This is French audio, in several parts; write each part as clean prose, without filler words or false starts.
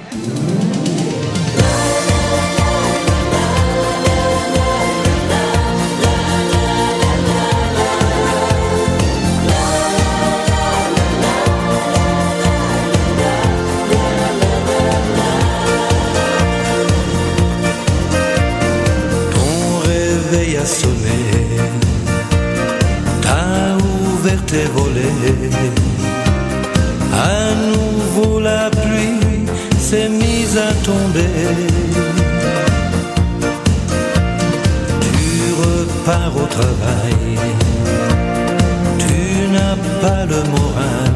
A sonné, t'as ouvert tes volets, à nouveau la pluie s'est mise à tomber. Tu repars au travail, tu n'as pas le moral,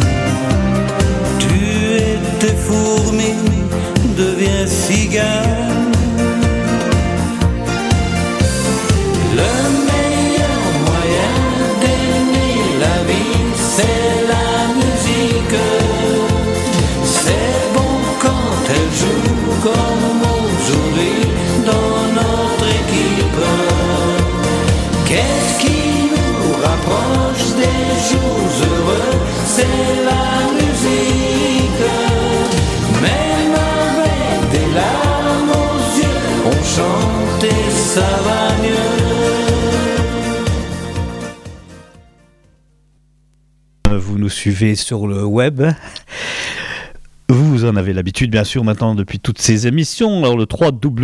tu étais fourmi, deviens cigale. Le meilleur moyen d'aimer la vie, c'est la musique. C'est bon quand elle joue comme aujourd'hui dans notre équipe. Qu'est-ce qui nous rapproche des jours heureux? C'est la musique. Même avec des larmes aux yeux, on chante et ça va mieux. Vous nous suivez sur le web. Vous en avez l'habitude, bien sûr, maintenant depuis toutes ces émissions. Alors, le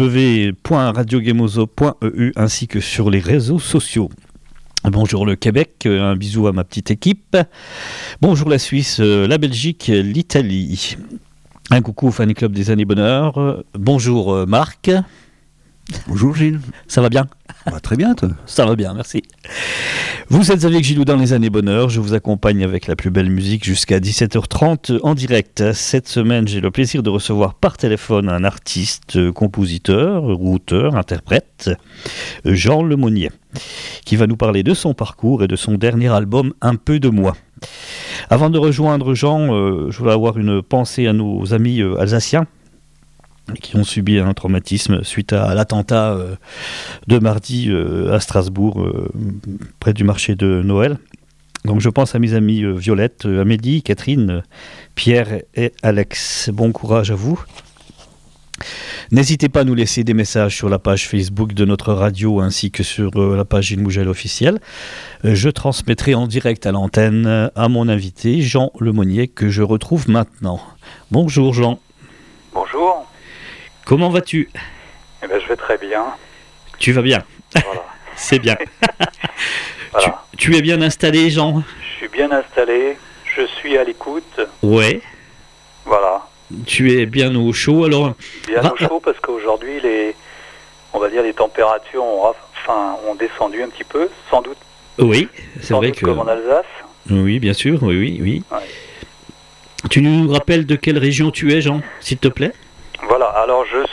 www.radiogamozo.eu ainsi que sur les réseaux sociaux. Bonjour le Québec, un bisou à ma petite équipe. Bonjour la Suisse, la Belgique, l'Italie. Un coucou au Fan Club des Années Bonheur. Bonjour Marc. Bonjour Gilles. Ça va bien? Très bien toi. Ça va bien, merci. Vous êtes avec Gilou dans les Années Bonheur. Je vous accompagne avec la plus belle musique jusqu'à 17h30 en direct. Cette semaine, j'ai le plaisir de recevoir par téléphone un artiste, compositeur, auteur, interprète, Jean Lemonnier, qui va nous parler de son parcours et de son dernier album, Un peu de moi. Avant de rejoindre Jean, je voulais avoir une pensée à nos amis alsaciens qui ont subi un traumatisme suite à l'attentat de mardi à Strasbourg, près du marché de Noël. Donc je pense à mes amis Violette, Amélie, Catherine, Pierre et Alex. Bon courage à vous. N'hésitez pas à nous laisser des messages sur la page Facebook de notre radio ainsi que sur la page Gilles Mougel officielle. Je transmettrai en direct à l'antenne à mon invité Jean Lemonnier que je retrouve maintenant. Bonjour Jean. Bonjour. Comment vas-tu? Eh bien, je vais très bien. Tu vas bien. Voilà. C'est bien. Voilà. Tu es bien installé, Jean? Je suis bien installé. Je suis à l'écoute. Ouais. Voilà. Tu es bien au chaud, alors? Bien au chaud parce qu'aujourd'hui, on va dire les températures ont descendu un petit peu, sans doute. Oui, c'est vrai que. Comme en Alsace. Oui, bien sûr. Oui. Ouais. Tu nous rappelles de quelle région tu es, Jean, s'il te plaît? Voilà, alors je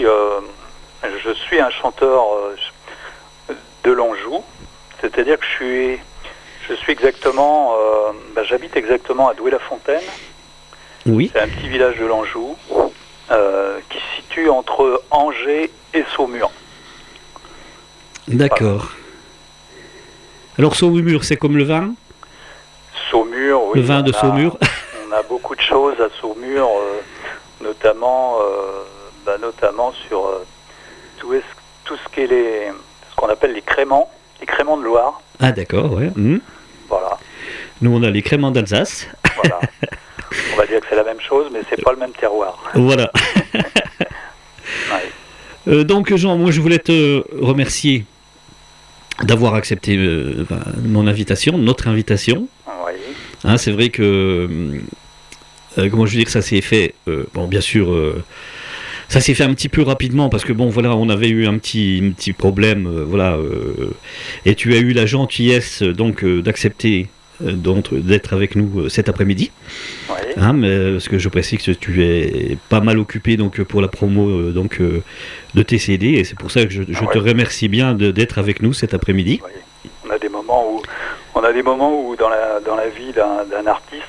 suis un chanteur de l'Anjou, c'est-à-dire que je suis exactement, j'habite exactement à Douai-la-Fontaine. Oui. C'est un petit village de l'Anjou qui se situe entre Angers et Saumur. D'accord. Voilà. Alors Saumur, c'est comme le vin? Saumur, oui. Le vin de Saumur. On a beaucoup de choses à Saumur. Notamment sur tout ce qui est ce qu'on appelle les créments de Loire. Ah d'accord, ouais. Voilà. Nous on a les créments d'Alsace. Voilà. On va dire que c'est la même chose, mais c'est pas le même terroir. Voilà. Ouais. Donc Jean, moi je voulais te remercier d'avoir accepté mon invitation, notre invitation. Oui. Hein, c'est vrai que comment je veux dire, ça s'est fait, bien sûr, ça s'est fait un petit peu rapidement parce que on avait eu un petit problème, et tu as eu la gentillesse donc d'accepter d'être avec nous cet après-midi. Oui. Hein, mais parce que je précise que tu es pas mal occupé donc pour la promo de tes CD et c'est pour ça que je te remercie bien d'être avec nous cet après-midi. Oui. On a des moments où dans la vie d'un artiste.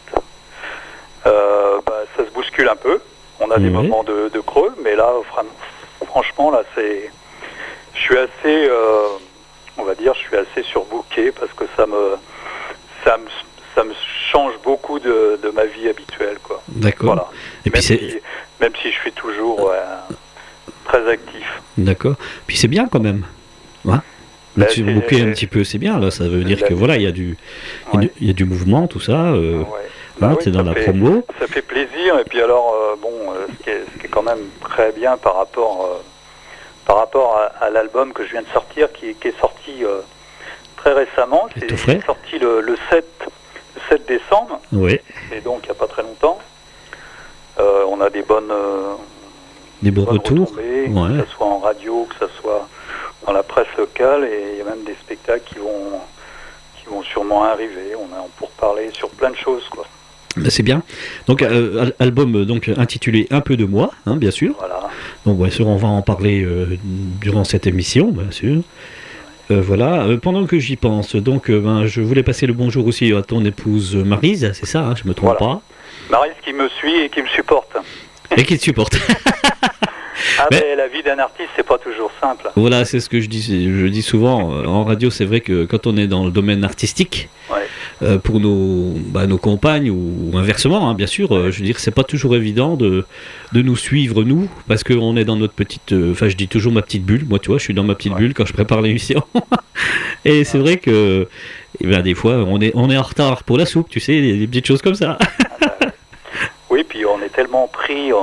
Ça se bouscule un peu. On a des moments de creux, mais là, franchement, là, je suis assez, on va dire, je suis assez surbooké parce que ça me change beaucoup de ma vie habituelle, quoi. D'accord. Voilà. Et puis Même si je suis toujours très actif. D'accord. Puis c'est bien quand même. Ouais. Ben, Tu boucler un petit peu, c'est bien. Là, ça veut dire que voilà, il y a du mouvement, tout ça. Ouais. T'es dans la promo. Ça fait plaisir. Et puis alors, ce qui est quand même très bien par rapport à l'album que je viens de sortir, qui est sorti très récemment. Tout frais. C'est sorti le 7 décembre. Oui. Et donc, il n'y a pas très longtemps. On a des bons retours. retombées, Ouais. que ce soit en radio, que ce soit dans la presse locale, et il y a même des spectacles qui vont sûrement arriver. On pour parler sur plein de choses, quoi. Ben, c'est bien. Donc album donc intitulé Un peu de moi, hein, bien sûr. Voilà. Donc bien sûr on va en parler durant cette émission, bien sûr. Voilà. Pendant que j'y pense, donc je voulais passer le bonjour aussi à ton épouse Maryse, c'est ça, hein, je me trompe pas. Maryse qui me suit et qui me supporte. Et qui te supporte. Mais la vie d'un artiste, c'est pas toujours simple. Voilà, c'est ce que je dis souvent en radio. C'est vrai que quand on est dans le domaine artistique, pour nos compagnes ou inversement, hein, bien sûr, je veux dire, c'est pas toujours évident de nous suivre, nous, parce qu'on est dans notre petite. Enfin, je dis toujours ma petite bulle. Moi, tu vois, je suis dans ma petite bulle quand je prépare l'émission. Et c'est vrai que, des fois, on est en retard pour la soupe, tu sais, des petites choses comme ça. Oui, puis on est tellement pris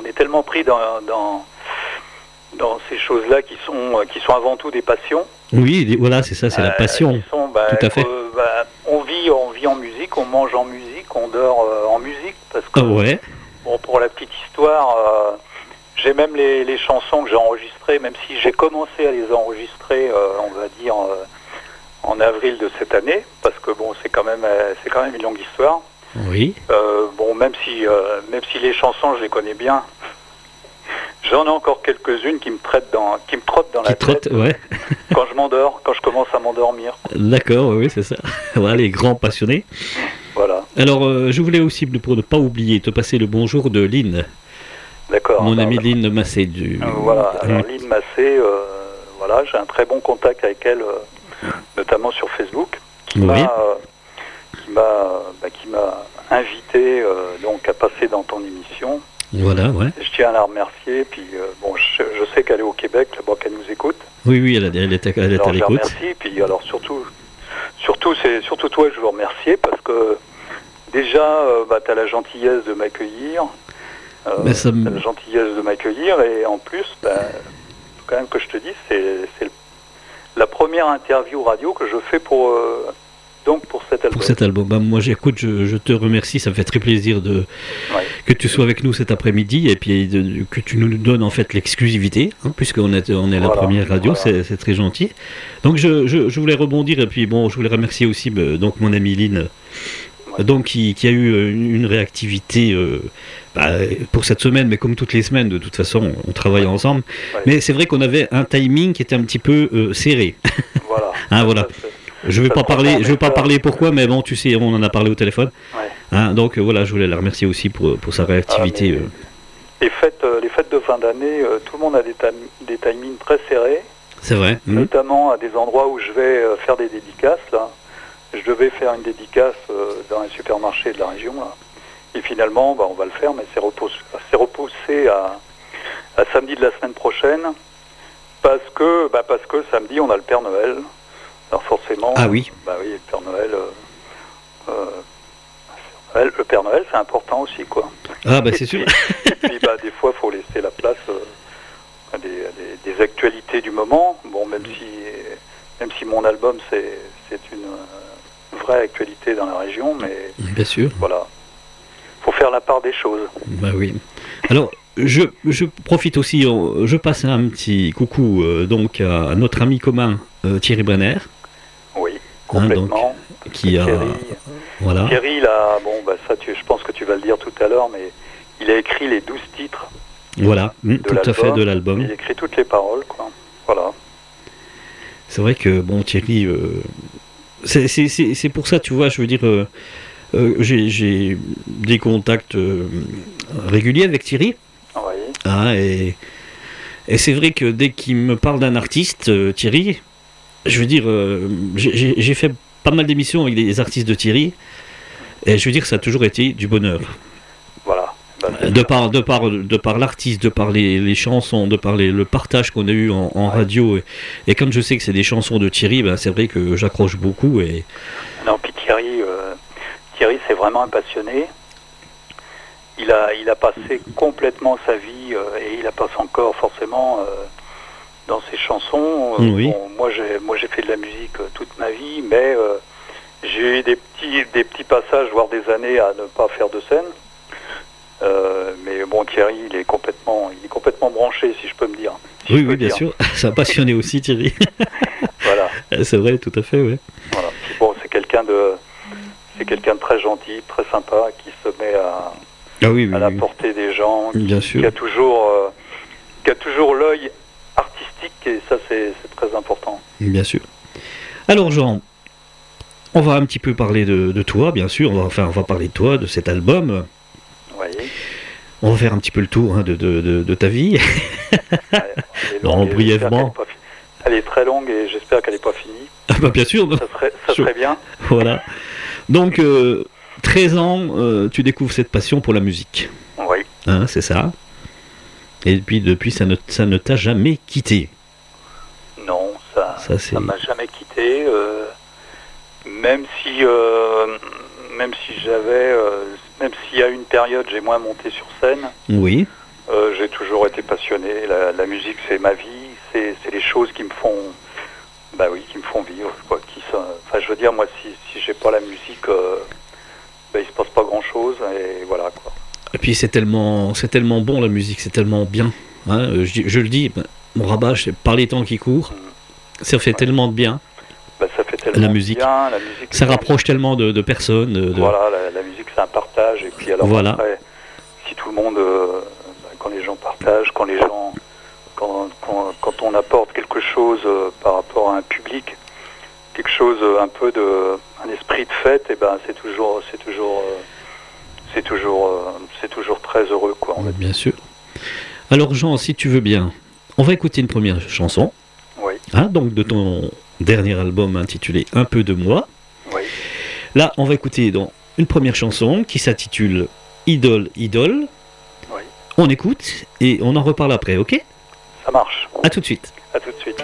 dans ces choses-là qui sont avant tout des passions. Oui, voilà, c'est ça, c'est la passion. Tout à fait. On vit en musique, on mange en musique, on dort en musique, parce que pour la petite histoire, j'ai même les chansons que j'ai enregistrées, même si j'ai commencé à les enregistrer, on va dire en avril de cette année, parce que c'est quand même une longue histoire. Oui. Même si les chansons je les connais bien, j'en ai encore quelques-unes qui me trottent dans la tête. Quand je m'endors, quand je commence à m'endormir. D'accord, oui, c'est ça. Voilà, les grands passionnés. Voilà. Alors, je voulais aussi, pour ne pas oublier, te passer le bonjour de Lynn. D'accord. Mon amie Lynn Massé. Voilà, alors Lynn Massé, j'ai un très bon contact avec elle, notamment sur Facebook, qui m'a invité donc à passer dans ton émission. Voilà, ouais. Je tiens à la remercier, puis je sais qu'elle est au Québec, là-bas, qu'elle nous écoute. Oui, elle est à l'écoute. Je la remercie, puis alors surtout c'est surtout toi que je veux remercier, parce que déjà, tu as la gentillesse de m'accueillir, et en plus, quand même que je te dise, c'est la première interview radio que je fais pour cet album. Pour cet album. Moi, j'écoute, je te remercie, ça me fait très plaisir que tu sois avec nous cet après-midi et puis que tu nous donnes en fait l'exclusivité, hein, puisqu'on est la première radio, c'est très gentil. Donc je voulais rebondir et puis je voulais remercier aussi donc mon amie Lynn, donc qui a eu une réactivité pour cette semaine, mais comme toutes les semaines, de toute façon, on travaille ensemble. Mais c'est vrai qu'on avait un timing qui était un petit peu serré. Voilà. Hein, voilà. Je ne vais pas parler pourquoi, mais bon, tu sais, on en a parlé au téléphone. Hein, donc voilà, je voulais la remercier aussi pour sa réactivité. Les fêtes de fin d'année, tout le monde a des timings très serrés. C'est vrai. Notamment à des endroits où je vais faire des dédicaces. Là. Je devais faire une dédicace dans un supermarché de la région. Là. Et finalement, on va le faire, mais c'est repoussé à samedi de la semaine prochaine. Parce que samedi, on a le Père Noël. Alors forcément, oui, le Père Noël, le Père Noël, c'est important aussi, quoi. C'est sûr. Et puis, des fois, il faut laisser la place à des actualités du moment. Même si mon album, c'est une vraie actualité dans la région, mais bien sûr. Voilà, faut faire la part des choses. Oui. Alors, je profite aussi, je passe un petit coucou donc à notre ami commun Thierry Brenner. Oui, complètement. Thierry, là, je pense que tu vas le dire tout à l'heure, mais il a écrit les 12 titres. Voilà, tout à fait, de l'album. Il a écrit toutes les paroles, quoi. Voilà. C'est vrai que, Thierry, c'est pour ça, tu vois, je veux dire, j'ai des contacts réguliers avec Thierry. Oui. Et c'est vrai que dès qu'il me parle d'un artiste, Thierry, je veux dire, j'ai fait pas mal d'émissions avec des artistes de Thierry. Et je veux dire, ça a toujours été du bonheur. Voilà. De par l'artiste, de par les chansons, de par le partage qu'on a eu en radio. Et comme je sais que c'est des chansons de Thierry, c'est vrai que j'accroche beaucoup. Non, puis Thierry, c'est vraiment un passionné. Il a passé complètement sa vie, et il la passe encore forcément dans ses chansons. Oui. Bon, moi j'ai fait de la musique toute ma vie, mais j'ai eu des petits passages, voire des années à ne pas faire de scène. Mais bon, Thierry, il est complètement branché, si je peux me dire. Oui, bien sûr. Ça a passionné aussi, Thierry. Voilà. C'est vrai, tout à fait, oui. Voilà. Puis bon, c'est quelqu'un de très gentil, très sympa, qui se met à la portée des gens, qui a toujours l'œil artistique, et ça, c'est très important. Bien sûr. Alors, Jean, on va un petit peu parler de toi, bien sûr. On va parler de toi, de cet album. On va faire un petit peu le tour de ta vie. Brièvement. Elle est très longue et j'espère qu'elle n'est pas finie. Bien sûr. Ça serait bien. Voilà. Donc, 13 ans, tu découvres cette passion pour la musique. Oui. C'est ça. Et puis, depuis, ça ne t'a jamais quitté. Non, ça m'a jamais quitté. Même s'il y a une période, j'ai moins monté sur scène. Oui. J'ai toujours été passionné. La musique, c'est ma vie. C'est les choses qui me font, qui me font vivre. Quoi. Je veux dire, moi, si j'ai pas la musique, il se passe pas grand-chose. Et voilà, quoi. Et puis c'est tellement bon, la musique, c'est tellement bien. Je le dis, mon rabat, par les temps qui courent, ça fait tellement de bien. Ça fait tellement la musique. Bien. La musique, ça rapproche tellement de personnes. Voilà, la musique, c'est un partage. Et puis alors voilà. Après, si tout le monde, quand les gens partagent, quand on apporte quelque chose par rapport à un public, quelque chose un peu un esprit de fête, et c'est toujours très heureux, quoi. Bien sûr. Alors Jean, si tu veux bien, on va écouter une première chanson. Oui. Donc de ton dernier album intitulé Un peu de moi. Oui. Là, on va écouter donc une première chanson qui s'intitule Idole, Idole. Oui. On écoute et on en reparle après, ok ? Ça marche. À tout de suite. À tout de suite.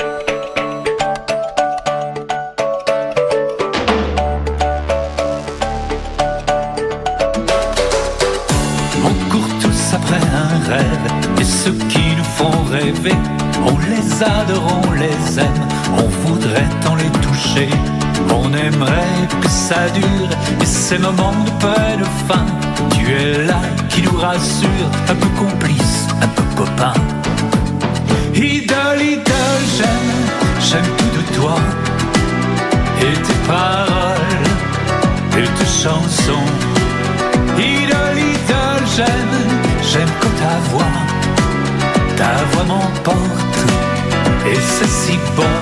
On court tous après un rêve, et ceux qui nous font rêver, on les adore, on les aime, on voudrait tant les toucher. On aimerait que ça dure, et ces moments de paix de fin, tu es là qui nous rassure, un peu complice, un peu copain. Idole, idole, j'aime tout de toi, et tes paroles, et tes chansons. Idole, idole, j'aime quand ta voix m'emporte, et c'est si bon.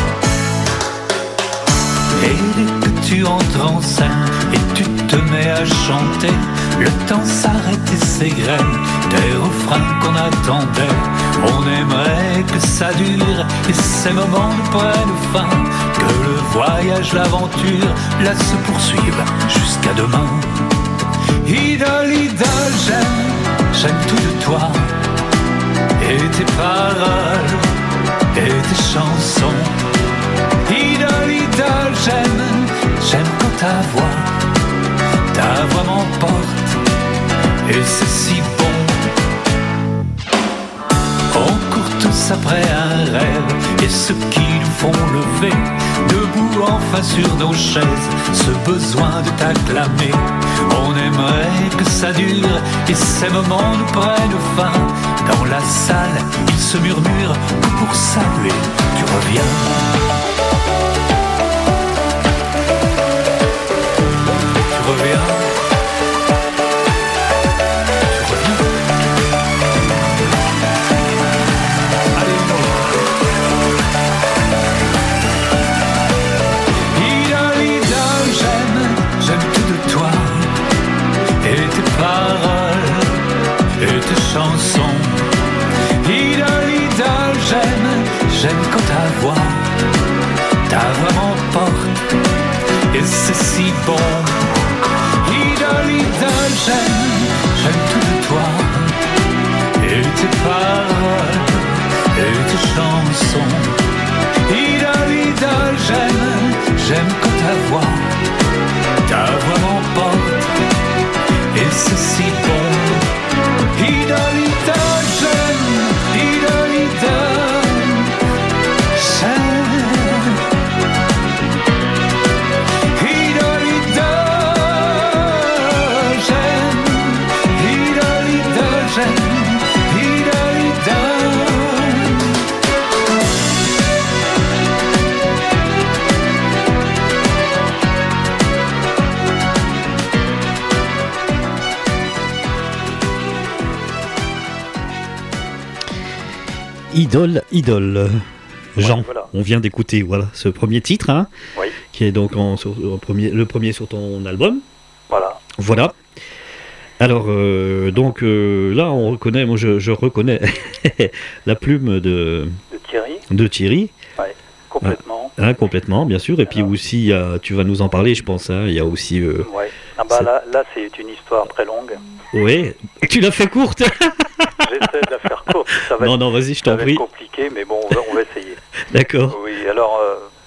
Et dès que tu entres en scène et tu te mets à chanter, le temps s'arrête et s'égrène des refrains qu'on attendait. On aimerait que ça dure et ces moments ne prennent fin, que le voyage, l'aventure, là se poursuivent jusqu'à demain. Idole, idole, j'aime tout de toi, et tes paroles, et tes chansons. Idole, idole, j'aime quand ta voix m'emporte, et c'est si bon. On court tous après un rêve, et ceux qui nous font lever, debout enfin sur nos chaises, ce besoin de t'acclamer. On aimerait que ça dure, et ces moments nous prennent fin. Dans la salle, il se murmure que pour saluer, tu reviens. Idole, idole, j'aime tout de toi, et tes paroles, et tes chansons. Idole, idole, j'aime quand ta voix m'emporte, et c'est si bon. idole, j'aime tout de toi. Et tes paroles, et tes chansons. Idole, j'aime que ta voix m'emporte. Et c'est si bon. Idole, j'aime. Idole. Jean, Ouais, voilà. on vient d'écouter ce premier titre, hein, Oui. qui est donc le premier sur ton album. Voilà. Alors, là, on reconnaît, moi je reconnais la plume de Thierry. Ouais, complètement. Complètement, bien sûr. Et puis aussi, tu vas nous en parler, je pense. Il y a aussi. Ouais. Là, c'est une histoire très longue. Oui, tu l'as fait courte. J'essaie de la faire courte. Ça va non, vas-y, je t'en prie. Ça va être compliqué, mais bon, on va essayer. D'accord. Oui, alors,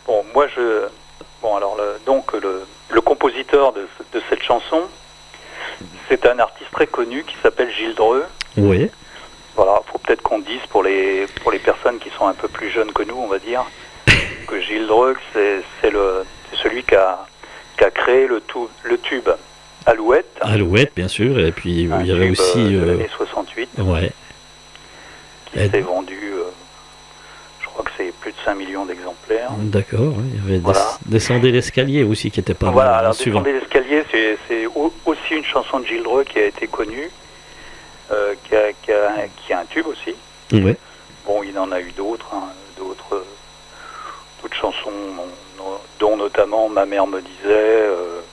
le compositeur de cette chanson, c'est un artiste très connu qui s'appelle Gilles Dreux. Oui. Voilà, faut peut-être qu'on dise pour les personnes qui sont un peu plus jeunes que nous, on va dire, que Gilles Dreux, c'est celui qui a créé le tube Alouette. Alouette, bien sûr, et puis il y avait aussi... de l'année 68. Ouais. Qui s'est vendu, je crois que c'est plus de 5 millions d'exemplaires. D'accord, il y avait Descendez l'escalier aussi, qui était pas mal. Voilà, alors Descendez l'escalier, c'est aussi une chanson de Gilles Dreux qui a été connue, qui a un tube aussi. Ouais. Bon, il en a eu d'autres, d'autres chansons, dont notamment Ma mère me disait...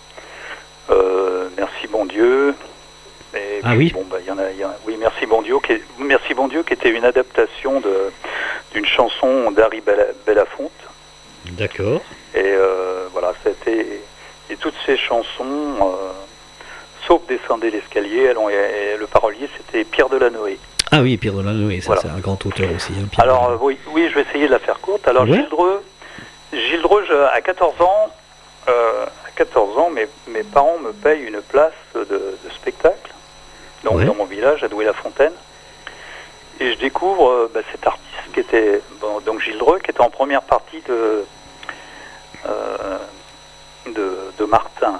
Merci bon Dieu. Et puis, oui. Bon, il y en a. Oui, Merci bon Dieu, qui était une adaptation d'une chanson d'Harry Belafonte. D'accord. Et voilà, et toutes ces chansons, sauf Descendez l'escalier, le parolier c'était Pierre Delanoë. Ah oui, Pierre Delanoë, voilà. C'est un grand auteur aussi. Hein, alors oui, je vais essayer de la faire courte. Alors ouais. Gilles Dreux, à 14 ans, mes parents me payent une place de spectacle, donc dans mon village, à Douai-la-Fontaine. Et je découvre cet artiste qui était, donc Gilles Dreux, qui était en première partie de Martin.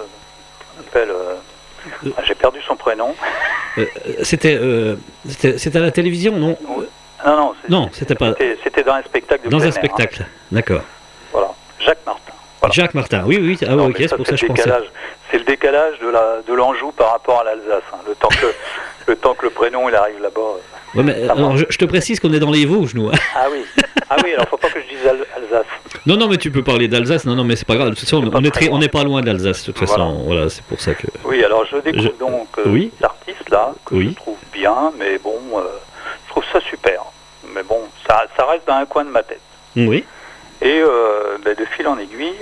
J'ai perdu son prénom. C'était à la télévision, non? Non, c'était pas. C'était dans un spectacle de Dans plein un air, spectacle, d'accord. Voilà, Jacques Martin. Voilà. Jacques Martin, oui, ah non, ok, c'est pour ça que je pensais. C'est le décalage de l'Anjou par rapport à l'Alsace. Hein. Le temps que le prénom il arrive là-bas. Ouais, mais, alors, je te précise qu'on est dans les Vosges, nous. Ah oui, alors faut pas que je dise Alsace. Non, mais tu peux parler d'Alsace. Non, mais c'est pas grave. De toute façon, on n'est pas loin d'Alsace. De toute façon, voilà, c'est pour ça que. Oui, alors je découvre donc l'artiste là que je trouve bien, mais bon, je trouve ça super. Mais bon, ça reste dans un coin de ma tête. Oui. Et de fil en aiguille,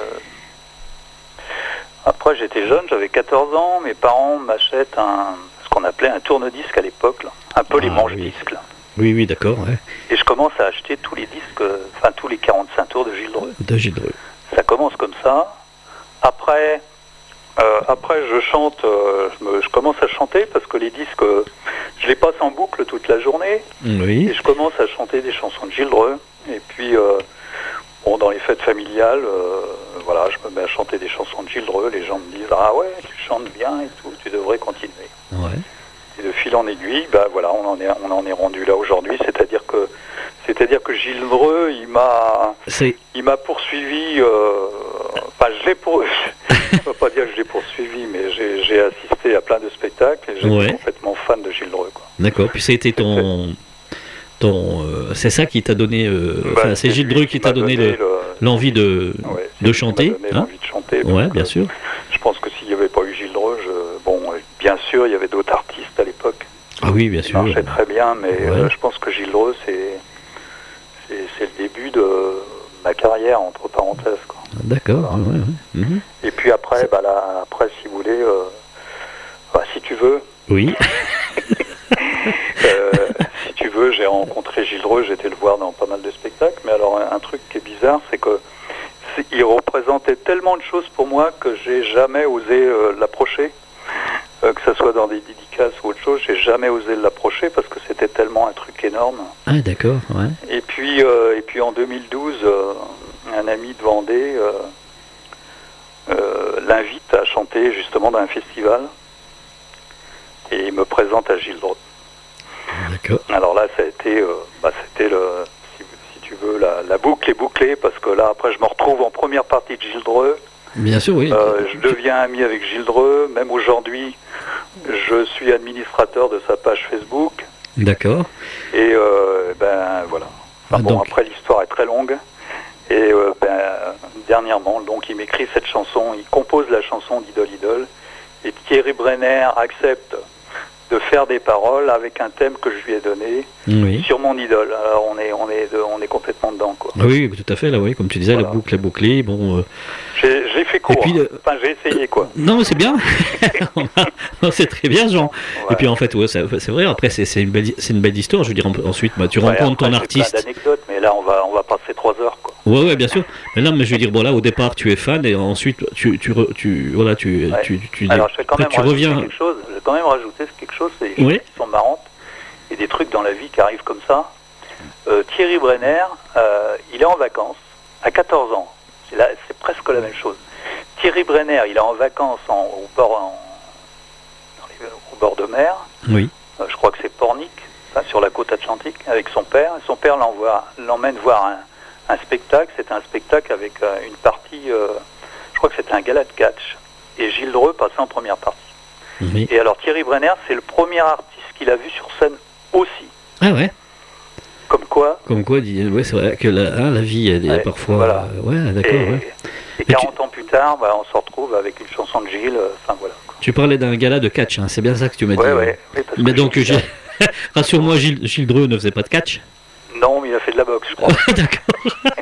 après j'étais jeune, j'avais 14 ans, mes parents m'achètent ce qu'on appelait un tourne-disque à l'époque, là, un peu les manches-disques. Là. Oui, d'accord. Ouais. Et je commence à acheter tous les disques, tous les 45 tours de Gilles Dreux. Ça commence comme ça. Après je chante, je commence à chanter parce que les disques, je les passe en boucle toute la journée. Oui. Et je commence à chanter des chansons de Gilles Dreux. Et puis, dans les fêtes familiales, je me mets à chanter des chansons de Gilles Dreux. Les gens me disent « Ah ouais, tu chantes bien et tout, tu devrais continuer. » Ouais. Et de fil en aiguille, on en est rendu là aujourd'hui. C'est-à-dire que Gilles Dreux, il m'a poursuivi. Je ne peux pas dire que je l'ai poursuivi, mais j'ai assisté à plein de spectacles et j'étais complètement fan de Gilles Dreux. D'accord. Puis ça a été c'est ça qui t'a donné. C'est Gilles Dreux qui t'a donné l'envie de chanter. L'envie de chanter. Ouais, bien sûr. Je pense que s'il n'y avait pas eu Gilles Dreux, bien sûr, il y avait d'autres artistes à l'époque. Ah oui, bien sûr. Ça marchait très bien, mais je pense que Gilles Dreux, c'est le début de ma carrière, entre parenthèses. Quoi. D'accord. Voilà. Ouais. Mm-hmm. Et puis après, si vous voulez, tu veux. Oui. Si tu veux, j'ai rencontré Gilles Dreux, j'étais le voir dans pas mal de spectacles, mais alors un truc qui est bizarre, c'est que il représentait tellement de choses pour moi que j'ai jamais osé l'approcher, que ce soit dans des dédicaces ou autre chose, j'ai jamais osé l'approcher parce que c'était tellement un truc énorme. Ah d'accord, ouais. Et puis en 2012, un ami de Vendée l'invite à chanter justement dans un festival et il me présente à Gilles Dreux. D'accord. Alors là, ça a été, c'était si tu veux, la boucle est bouclée parce que là, après, je me retrouve en première partie de Gilles Dreux. Bien sûr, oui. Je deviens ami avec Gilles Dreux. Même aujourd'hui, je suis administrateur de sa page Facebook. D'accord. Et voilà. Enfin, bon, donc... après, l'histoire est très longue. Et dernièrement, donc, il m'écrit cette chanson. Il compose la chanson d'Idole Idole. Et Thierry Brenner accepte de faire des paroles avec un thème que je lui ai donné sur mon idole. Alors on est complètement dedans, quoi. Oui, tout à fait, là, oui, comme tu disais, voilà. La boucle est bouclée. Bon, j'ai fait court, puis, enfin j'ai essayé, quoi. Non, mais c'est bien. C'est très bien, Jean. Ouais. Et puis en fait, ouais, c'est vrai, après c'est une belle histoire, je veux dire, ensuite tu rencontres ton artiste. Plein d'anecdotes, mais là on va passer 3 heures, quoi. Ouais, bien sûr. Mais là, mais je veux dire, bon là, au départ, tu es fan et ensuite tu alors je vais quand même reviens. Quelque chose. Je vais quand même rajouter quelque chose, c'est des choses qui sont marrantes et des trucs dans la vie qui arrivent comme ça. Thierry Brenner, il est en vacances à 14 ans. C'est presque la même chose. Thierry Brenner, il est en vacances au bord de mer. Oui. Je crois que c'est Pornic, sur la côte atlantique, avec son père. Son père l'emmène voir un spectacle. C'est un spectacle avec une partie, je crois que c'était un gala de catch. Et Gilles Dreux passait en première partie. Oui. Et alors Thierry Brenner, c'est le premier artiste qu'il a vu sur scène aussi. Ah ouais. Comme quoi, ouais, c'est vrai que la vie, elle est parfois... Voilà. Ouais, d'accord. Et 40 ans plus tard, on se retrouve avec une chanson de Gilles. Voilà. Quoi. Tu parlais d'un gala de catch, hein, c'est bien ça que tu m'as dit. Oui, mais donc, rassure-moi, Gilles Dreux ne faisait pas de catch? Non, mais il a fait de la boxe, je crois. D'accord.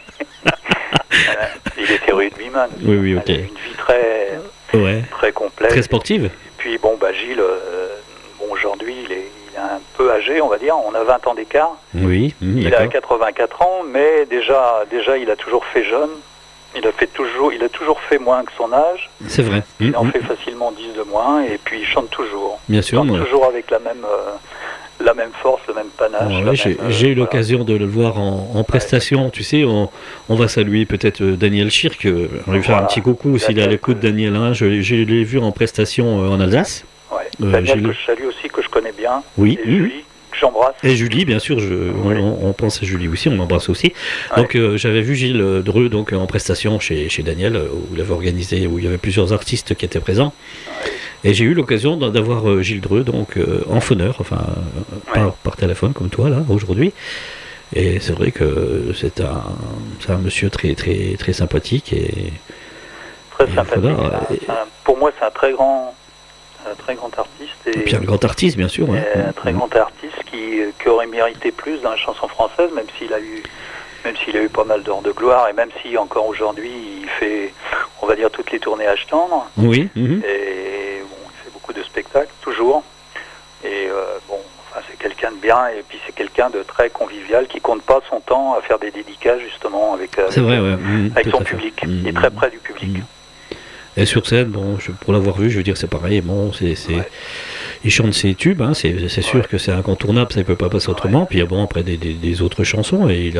Il était rugbyman. Oui, ok. Il a une vie très complète. Très sportive. Et puis, Gilles, aujourd'hui, il est un peu âgé, on va dire. On a 20 ans d'écart. Oui, il a 84 ans, mais déjà, il a toujours fait jeune. Il a toujours fait moins que son âge. C'est vrai. Il en fait facilement 10 de moins, et puis il chante toujours. Bien sûr. Toujours avec la même force, le même panache. J'ai eu l'occasion de le voir en prestation, tu sais, on va saluer peut-être Daniel Schirk, on lui faire un petit coucou s'il est à l'écoute, Daniel, hein, je l'ai vu en prestation en Alsace. Daniel que je salue aussi, que je connais bien, oui, et Julie, que j'embrasse. Et Julie, bien sûr, on pense à Julie aussi, on l'embrasse aussi. Donc j'avais vu Gilles Dreux donc, en prestation chez Daniel, où il avait organisé, où il y avait plusieurs artistes qui étaient présents. Et j'ai eu l'occasion d'avoir Gilles Dreux donc, en phoneur, par téléphone comme toi là aujourd'hui. Et c'est vrai que c'est un monsieur très très très sympathique et très sympathique. Pour moi, c'est un très grand artiste. Et puis un grand artiste, bien sûr. Un très grand artiste qui aurait mérité plus dans la chanson française, même s'il a eu pas mal d'heures de gloire, et même si encore aujourd'hui il fait, on va dire, toutes les tournées à tendre. Oui. Et il fait beaucoup de spectacles, toujours. Et c'est quelqu'un de bien, et puis c'est quelqu'un de très convivial qui compte pas son temps à faire des dédicaces justement avec son public. Il est très près du public. Et sur scène, pour l'avoir vu, je veux dire, c'est pareil. Il chante ses tubes, hein, c'est sûr que c'est incontournable, ça ne peut pas passer autrement. Puis après des autres chansons, et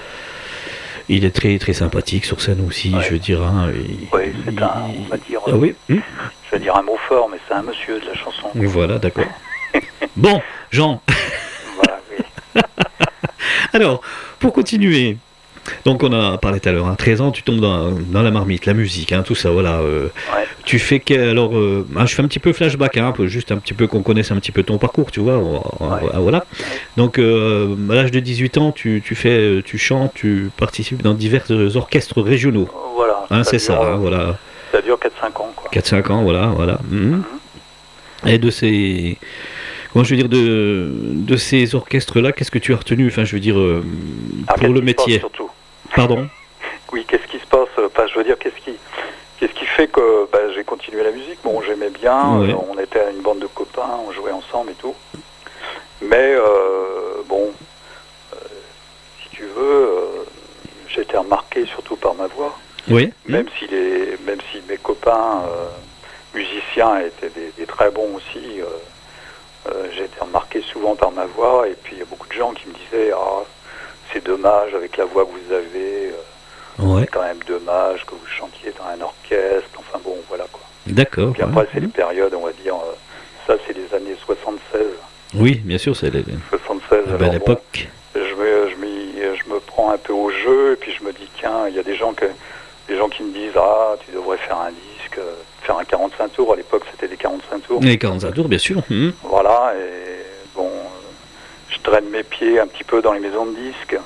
il est très très sympathique sur scène aussi, je veux dire. Hein, on va dire. Je vais dire un mot fort, mais c'est un monsieur de la chanson. Voilà, d'accord. Bon, Jean. Voilà, oui. Alors, pour continuer. Donc on a parlé tout à l'heure, 13 ans, tu tombes dans la marmite, la musique, tout ça, voilà. Tu fais alors, je fais un petit peu flashback, juste un petit peu qu'on connaisse un petit peu ton parcours, tu vois, voilà. Donc à l'âge de 18 ans, tu chantes, tu participes dans divers orchestres régionaux. Voilà. C'est ça, voilà. Ça dure 4-5 ans, quoi. 4-5 ans, voilà. Et de ces... Comment je veux dire, de ces orchestres-là, qu'est-ce que tu as retenu, je veux dire, pour le métier? Surtout. Pardon? Oui, qu'est-ce qui se passe? Je veux dire, qu'est-ce qui fait que j'ai continué la musique. Bon, j'aimais bien, Ouais. on était une bande de copains, on jouait ensemble et tout. Mais si tu veux, j'ai été remarqué surtout par ma voix. Oui. Même si mes copains musiciens étaient des très bons aussi, j'ai été remarqué souvent par ma voix. Et puis il y a beaucoup de gens qui me disaient c'est dommage avec la voix que vous avez. Ouais. C'est quand même dommage que vous chantiez dans un orchestre. Enfin bon, voilà quoi. D'accord. Puis après, c'est les périodes, on va dire. Ça, c'est les années 76. Oui, bien sûr, c'est 76. la belle époque. Je me prends un peu au jeu et puis je me dis tiens, il y a des gens qui me disent tu devrais faire un disque, faire un 45 tours. À l'époque, c'était des 45 tours. Les 45 tours, bien sûr. Voilà, et bon, je traîne mes pieds un petit peu dans les maisons de disques.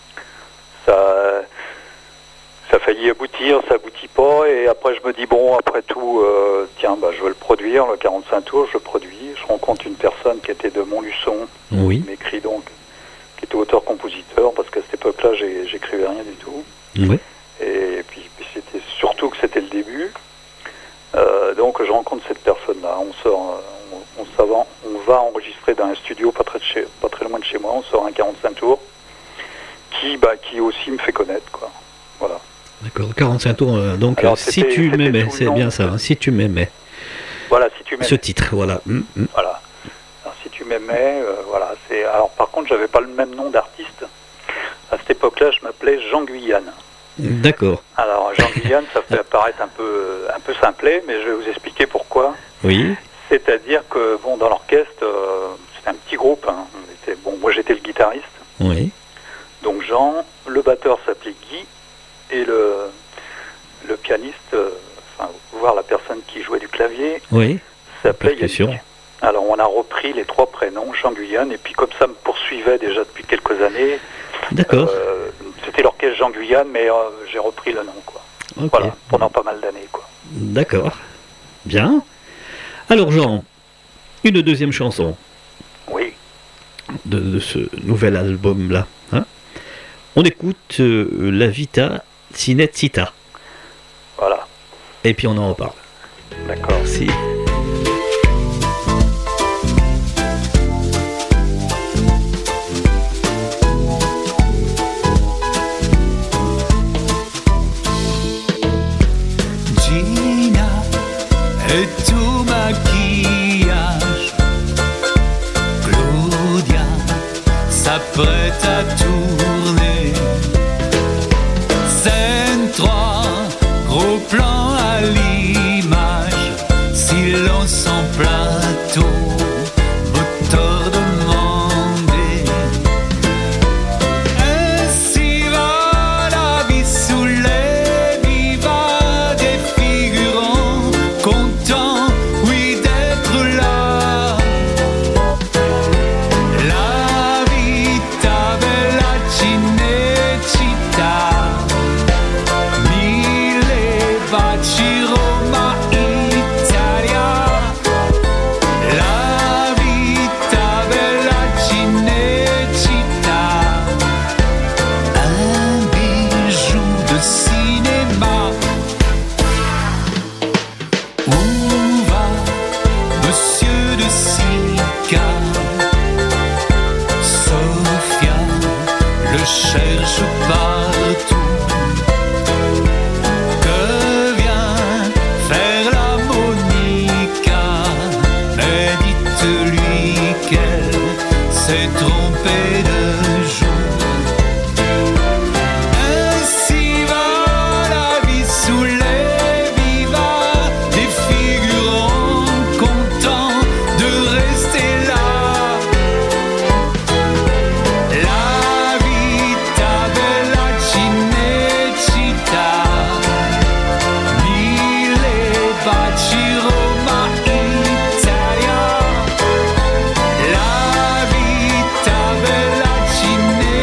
Ça a failli aboutir, ça aboutit pas, et après je me dis bon, après tout, je veux le produire, le 45 tours, je le produis. Je rencontre une personne qui était de Montluçon, Oui. qui m'écrit donc, qui était auteur-compositeur, parce qu'à cette époque-là, j'écrivais rien du tout. Oui. Et puis c'était surtout que c'était le début. Donc je rencontre cette personne-là, on va enregistrer dans un studio pas très loin de chez moi, on sort un 45 tours qui aussi me fait connaître, quoi. Voilà. D'accord, 45 tours, donc Alors, si tu c'était m'aimais, tout le c'est nom. bien ça, hein, si tu m'aimais. Voilà, si tu m'aimais. Ce titre, voilà. Voilà. Alors, si tu m'aimais, voilà. Alors par contre, j'avais pas le même nom d'artiste. À cette époque-là, je m'appelais Jean Guyane. D'accord. Alors Jean Guyane, ça fait apparaître un peu simplet, mais je vais vous expliquer pourquoi. Oui. C'est-à-dire que dans l'orchestre, c'était un petit groupe. Hein. Moi j'étais le guitariste. Oui. Donc Jean, le batteur s'appelait Guy, et le pianiste, voire la personne qui jouait du clavier, Oui. s'appelait Percussion. Yannick. Alors on a repris les trois prénoms, Jean Guyane, et puis comme ça me poursuivait déjà depuis quelques années. D'accord. C'était l'orchestre Jean Guyane, mais j'ai repris le nom, quoi. Ok. Voilà, pendant pas mal d'années, quoi. D'accord. Bien. Alors Jean, une deuxième chanson Oui. de ce nouvel album-là. Hein, on écoute La Vita Cinecittà. Voilà. Et puis on en reparle. D'accord. Merci. Gina, et tu maquillage, Claudia s'apprête à tourner. Scène 3, gros plan à l'image, silence en plateau, moteur demandé. Ainsi va la vie sous les vivas des figurants, contents, oui, d'être là. La vita bella Cinecittà, mille baci Roma Italia. La vita bella Cinecittà, un bijou de cinéma. Où va Monsieur de Sica? Sophia le cherche partout. Que vient faire la Monica? Mais dites-lui qu'elle s'est trompée de jour. Ainsi va la vie sous les vivas des figurants, contents de rester là. La vita bella Cinecittà, mille baci Roma Italia. La vita bella Cinecittà.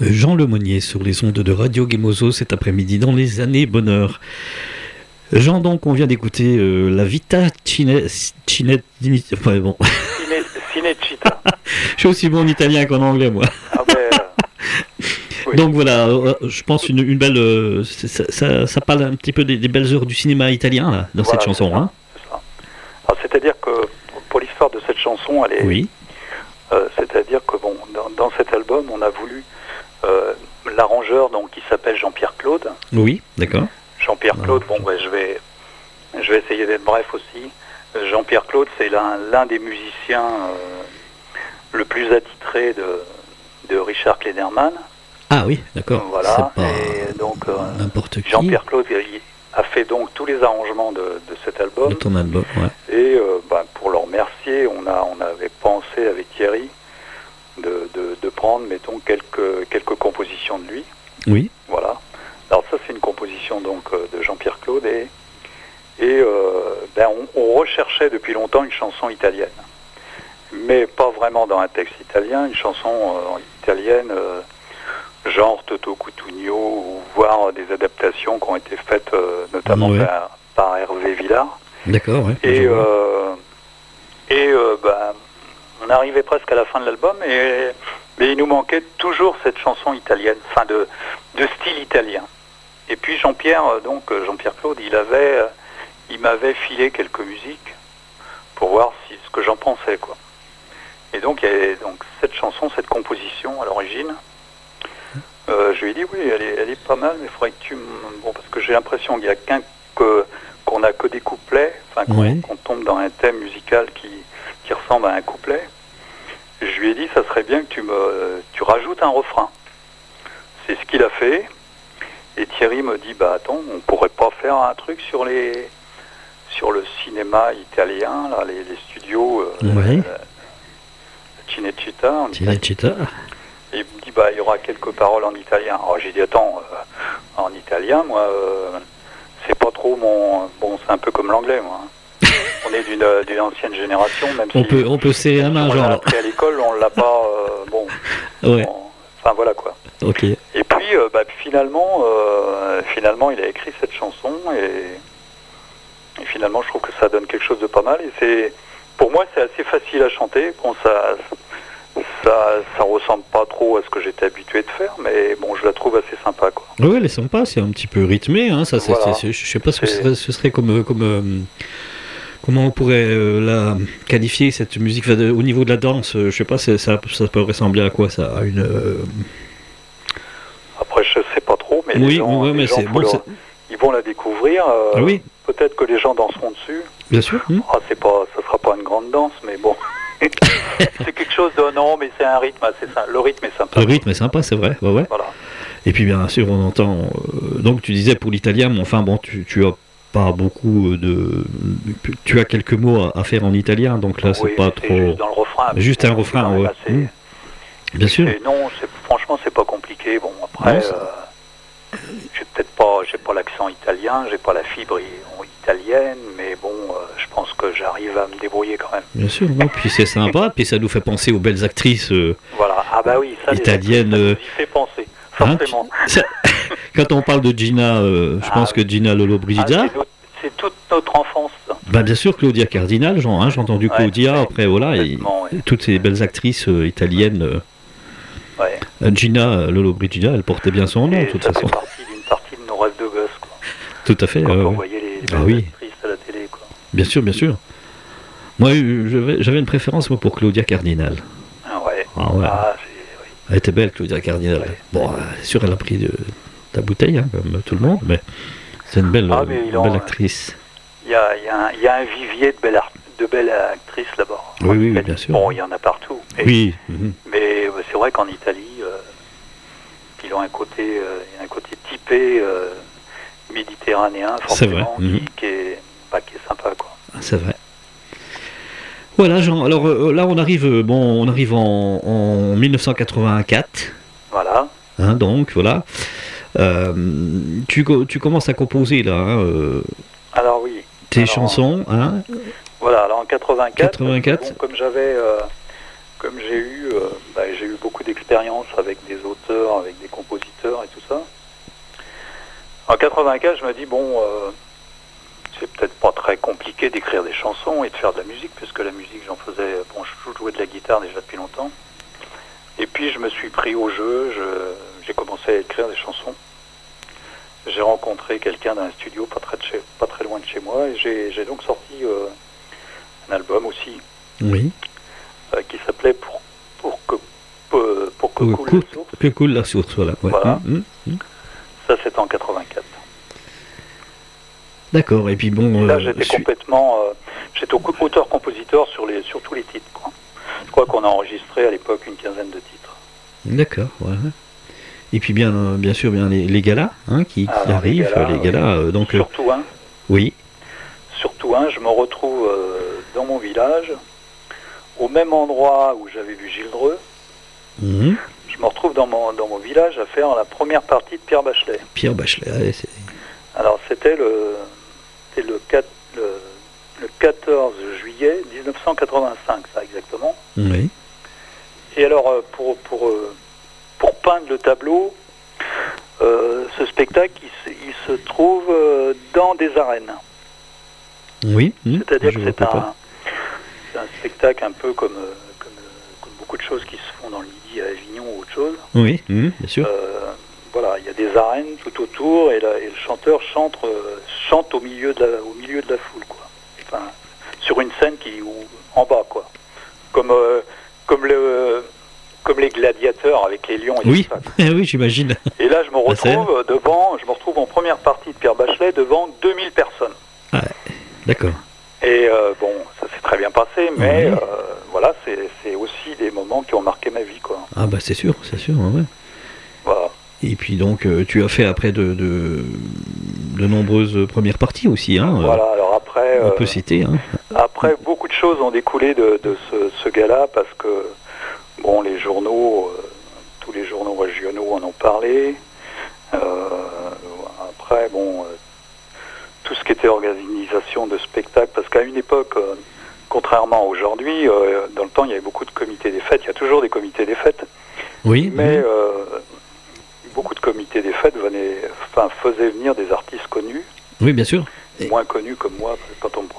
Jean Lemonnier sur les ondes de Radio Gemozo cet après-midi dans les années bonheur. Jean, donc, on vient d'écouter la Vita Cinecittà. Enfin, bon. Cinecittà. Je suis aussi bon en italien qu'en anglais, moi. Ah ben, oui. Donc voilà, je pense une belle. Ça parle un petit peu des belles heures du cinéma italien, là, dans cette chanson. Hein. C'est ça. Alors, c'est-à-dire que pour l'histoire de cette chanson, elle est. Oui. C'est-à-dire que bon, dans cet album, on a voulu l'arrangeur, donc qui s'appelle Jean-Pierre Claude. Oui, d'accord. Jean-Pierre Claude, bon, ben, je vais essayer d'être bref aussi. Jean-Pierre Claude, c'est l'un des musiciens le plus attitré de Richard Klederman. Ah oui, d'accord. Voilà. C'est pas et donc n'importe qui. Jean-Pierre Claude a fait donc tous les arrangements de cet album. De ton album, ouais. Et pour le remercier, on avait pensé avec Thierry de prendre, mettons, quelques compositions de lui. Oui. Voilà. Alors ça, c'est une composition donc de Jean-Pierre Claude et on recherchait depuis longtemps une chanson italienne, mais pas vraiment dans un texte italien, une chanson italienne genre Toto Cutugno, ou voire des adaptations qui ont été faites notamment par Hervé Villard. D'accord, ouais. On arrivait presque à la fin de l'album, mais il nous manquait toujours cette chanson italienne, enfin de style italien. Et puis Jean-Pierre Claude, il m'avait filé quelques musiques pour voir ce que j'en pensais, quoi. Et donc il y avait donc cette chanson, cette composition à l'origine. Je lui ai dit oui, elle est pas mal, mais il faudrait que parce que j'ai l'impression qu'il y a qu'on a que des couplets, enfin qu'on tombe dans un thème musical qui ressemble à un couplet. Je lui ai dit ça serait bien que tu rajoutes un refrain. C'est ce qu'il a fait. Et Thierry me dit attends, on pourrait pas faire un truc sur le cinéma italien, là, les studios Cinecittà. Cinecittà. Et il me dit il y aura quelques paroles en italien. Alors j'ai dit attends, en italien, moi c'est pas trop c'est un peu comme l'anglais, moi. On est d'une ancienne génération, même on peut serrer la main, on genre. l'a appris à l'école, on l'a pas ouais. Enfin voilà quoi. Ok. Et puis finalement il a écrit cette chanson et finalement je trouve que ça donne quelque chose de pas mal et pour moi c'est assez facile à chanter. Bon ça ressemble pas trop à ce que j'étais habitué de faire, mais bon je la trouve assez sympa, quoi. Oui, elle est sympa, c'est un petit peu rythmé, hein, ça. Voilà. Je sais pas ce que ce serait comme comment on pourrait la qualifier, cette musique au niveau de la danse. Je sais pas, ça peut ressembler à quoi, ça, à une. Après je sais pas trop, mais oui, les gens, mais c'est bon. Ils vont la découvrir. Oui. Peut-être que les gens danseront dessus. Bien sûr. Ça sera pas une grande danse, mais bon. C'est quelque chose de mais c'est un rythme assez simple. Le rythme est sympa. Le rythme est sympa, c'est vrai. Ouais. Voilà. Et puis bien sûr, on entend. Donc tu disais pour l'italien, mais enfin bon, tu as pas beaucoup tu as quelques mots à faire en italien, donc là c'est pas trop. Juste dans le refrain. Juste un refrain, ouais. Bien sûr. Et non, franchement, c'est pas compliqué. Bon, après, j'ai pas l'accent italien, j'ai pas la fibre italienne, mais bon, je pense que j'arrive à me débrouiller quand même. Bien sûr, non, puis c'est sympa, puis ça nous fait penser aux belles actrices voilà. Oui, ça, italiennes. Ça nous y fait penser, forcément. Quand on parle de Gina, je pense que Gina Lollobrigida. C'est toute notre enfance. Bien sûr, Claudia Cardinal, j'ai entendu Claudia, après voilà, toutes ces belles actrices italiennes. Gina Lollobrigida, elle portait bien son nom, de toute façon. Ça fait d'une partie de nos rêves de gosse, quoi. Tout à fait. Quand on voyait les belles actrices à la télé, quoi. Bien sûr. Moi, j'avais une préférence pour Claudia Cardinal. Elle était belle, Claudia Cardinal. Ouais. Bon, sûr, elle a pris de la bouteille, hein, comme tout le monde, mais c'est une belle actrice. Il y a un vivier de belles actrices là-bas. Oui, bien sûr. Bon, il y en a partout. Mais c'est vrai qu'en Italie, ils ont un côté typé méditerranéen, forcément, qui est sympa, quoi. C'est vrai. Voilà, Jean. Alors là, on arrive en 1984. Voilà. Hein, donc voilà. Tu commences à composer là. Alors oui. Tes chansons, hein. Voilà. Alors en 84. Bon, comme j'ai eu beaucoup beaucoup d'expérience avec des auteurs, avec des compositeurs et tout ça. En 84, je me dis, bon, c'est peut-être pas très compliqué d'écrire des chansons et de faire de la musique, puisque la musique, j'en faisais, bon, je jouais de la guitare déjà depuis longtemps. Et puis, je me suis pris au jeu, j'ai commencé à écrire des chansons. J'ai rencontré quelqu'un dans un studio pas très loin de chez moi, et j'ai donc sorti un album aussi, oui, qui s'appelait Pour que coule la source. Que coule la source, voilà. Ouais. Voilà. Ça, c'était en 84. D'accord, et puis bon... Là, j'étais complètement... j'étais auteur-compositeur sur tous les titres, quoi. Je crois qu'on a enregistré à l'époque une quinzaine de titres. D'accord, ouais. Et puis bien sûr, les galas qui arrivent, les galas, donc... Surtout un. Oui. Surtout un, je me retrouve dans mon village, au même endroit où j'avais vu Gilles Dreux. Mmh. Je me retrouve dans mon village à faire la première partie de Pierre Bachelet. Pierre Bachelet, ouais, c'est... Alors c'était le 14 juillet 1985, ça exactement. Oui. Et alors pour peindre le tableau, ce spectacle il se trouve dans des arènes. Oui. C'est-à-dire que c'est un spectacle un peu comme beaucoup de choses qui se font dans le Midi à Avignon ou autre chose. Oui, bien sûr. Voilà, il y a des arènes tout autour et le chanteur chante au milieu de la foule, quoi. Enfin, sur une scène en bas, quoi. Comme les gladiateurs avec les lions et oui. tout ça. Oui, j'imagine. Et là, je me retrouve en première partie de Pierre Bachelet devant 2000 personnes. Ah, d'accord. Et bon, ça s'est très bien passé, mais voilà, c'est aussi des moments qui ont marqué ma vie, quoi. Ah bah c'est sûr, ouais. Voilà. Et puis donc, tu as fait après de nombreuses premières parties aussi, hein. Voilà, alors après... on peut citer, hein. Après, beaucoup de choses ont découlé de ce gars-là, parce que, bon, les journaux, tous les journaux régionaux en ont parlé. Après, bon... tout ce qui était organisation de spectacles, parce qu'à une époque, contrairement à aujourd'hui, dans le temps, il y avait beaucoup de comités des fêtes, il y a toujours des comités des fêtes, oui, mais beaucoup de comités des fêtes faisaient venir des artistes connus, oui, bien sûr, moins connus comme moi, quand on me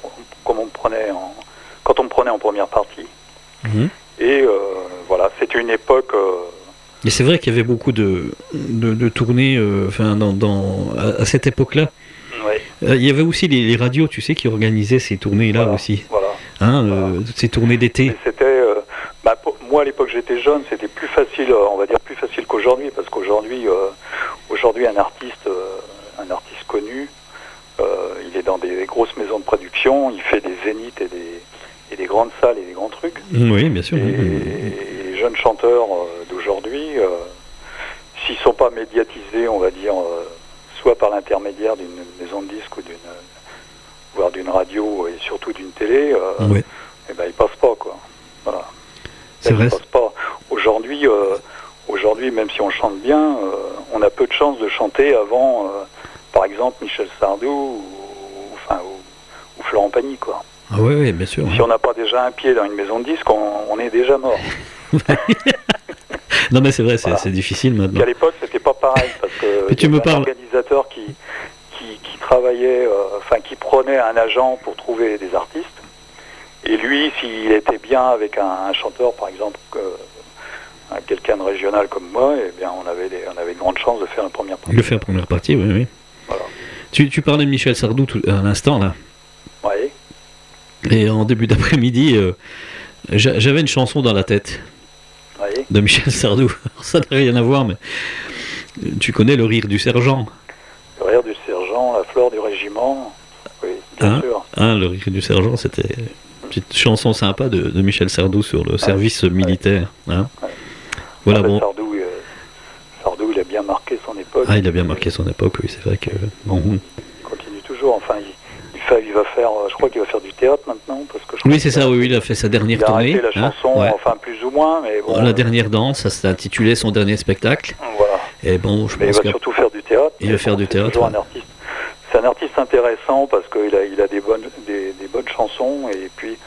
prenait en première partie. Et voilà, c'était une époque... Et c'est vrai qu'il y avait beaucoup de tournées à cette époque-là. Ouais. Il y avait aussi les radios, tu sais, qui organisaient ces tournées-là aussi. Voilà. Ces tournées d'été. Et c'était, moi à l'époque j'étais jeune, c'était plus facile, on va dire plus facile qu'aujourd'hui, parce qu'aujourd'hui, un artiste connu, il est dans des grosses maisons de production, il fait des zéniths et des grandes salles et des grands trucs. Oui, bien sûr. Et les jeunes chanteurs d'aujourd'hui, s'ils sont pas médiatisés, on va dire, soit par l'intermédiaire d'une maison de disques ou voire d'une radio et surtout d'une télé, et ben ils passent pas, quoi. Voilà. C'est vrai. Ils passent pas. Aujourd'hui, même si on chante bien, on a peu de chances de chanter avant, par exemple, Michel Sardou ou Florent Pagny, quoi. Ah oui, bien sûr. Si on n'a pas déjà un pied dans une maison de disques, on est déjà mort. Non mais c'est vrai, c'est difficile maintenant. Puis à l'époque, c'était pas pareil, parce que il y avait un organisateur qui travaillait, qui prenait un agent pour trouver des artistes. Et lui, s'il était bien avec un chanteur, par exemple, quelqu'un de régional comme moi, eh bien, on avait de grandes chances de faire une première partie. De faire une première partie, oui. Voilà. Tu parlais de Michel Sardou à l'instant, là. Oui. Et en début d'après-midi, j'avais une chanson dans la tête de Michel Sardou. Alors, ça n'a rien à voir, mais tu connais le rire du sergent. Le rire du sergent, la fleur du régiment, oui, bien sûr. Le rire du sergent, c'était une petite chanson sympa de Michel Sardou sur le service militaire. Hein. Voilà, bon. Sardou, il a bien marqué son époque. Ah, il a bien marqué son époque, oui, c'est vrai que... Il continue toujours, enfin, il va faire, je crois qu'il va faire du théâtre maintenant, parce que oui, c'est ça, oui, il a fait sa dernière tournée. Il a arrêté la chanson, enfin, plus ou moins, mais bon... La dernière danse, ça s'est intitulé son dernier spectacle. Voilà. Et bon, je pense il va surtout faire du théâtre. Il va faire du théâtre. C'est un artiste intéressant, parce qu'il a des bonnes chansons, et puis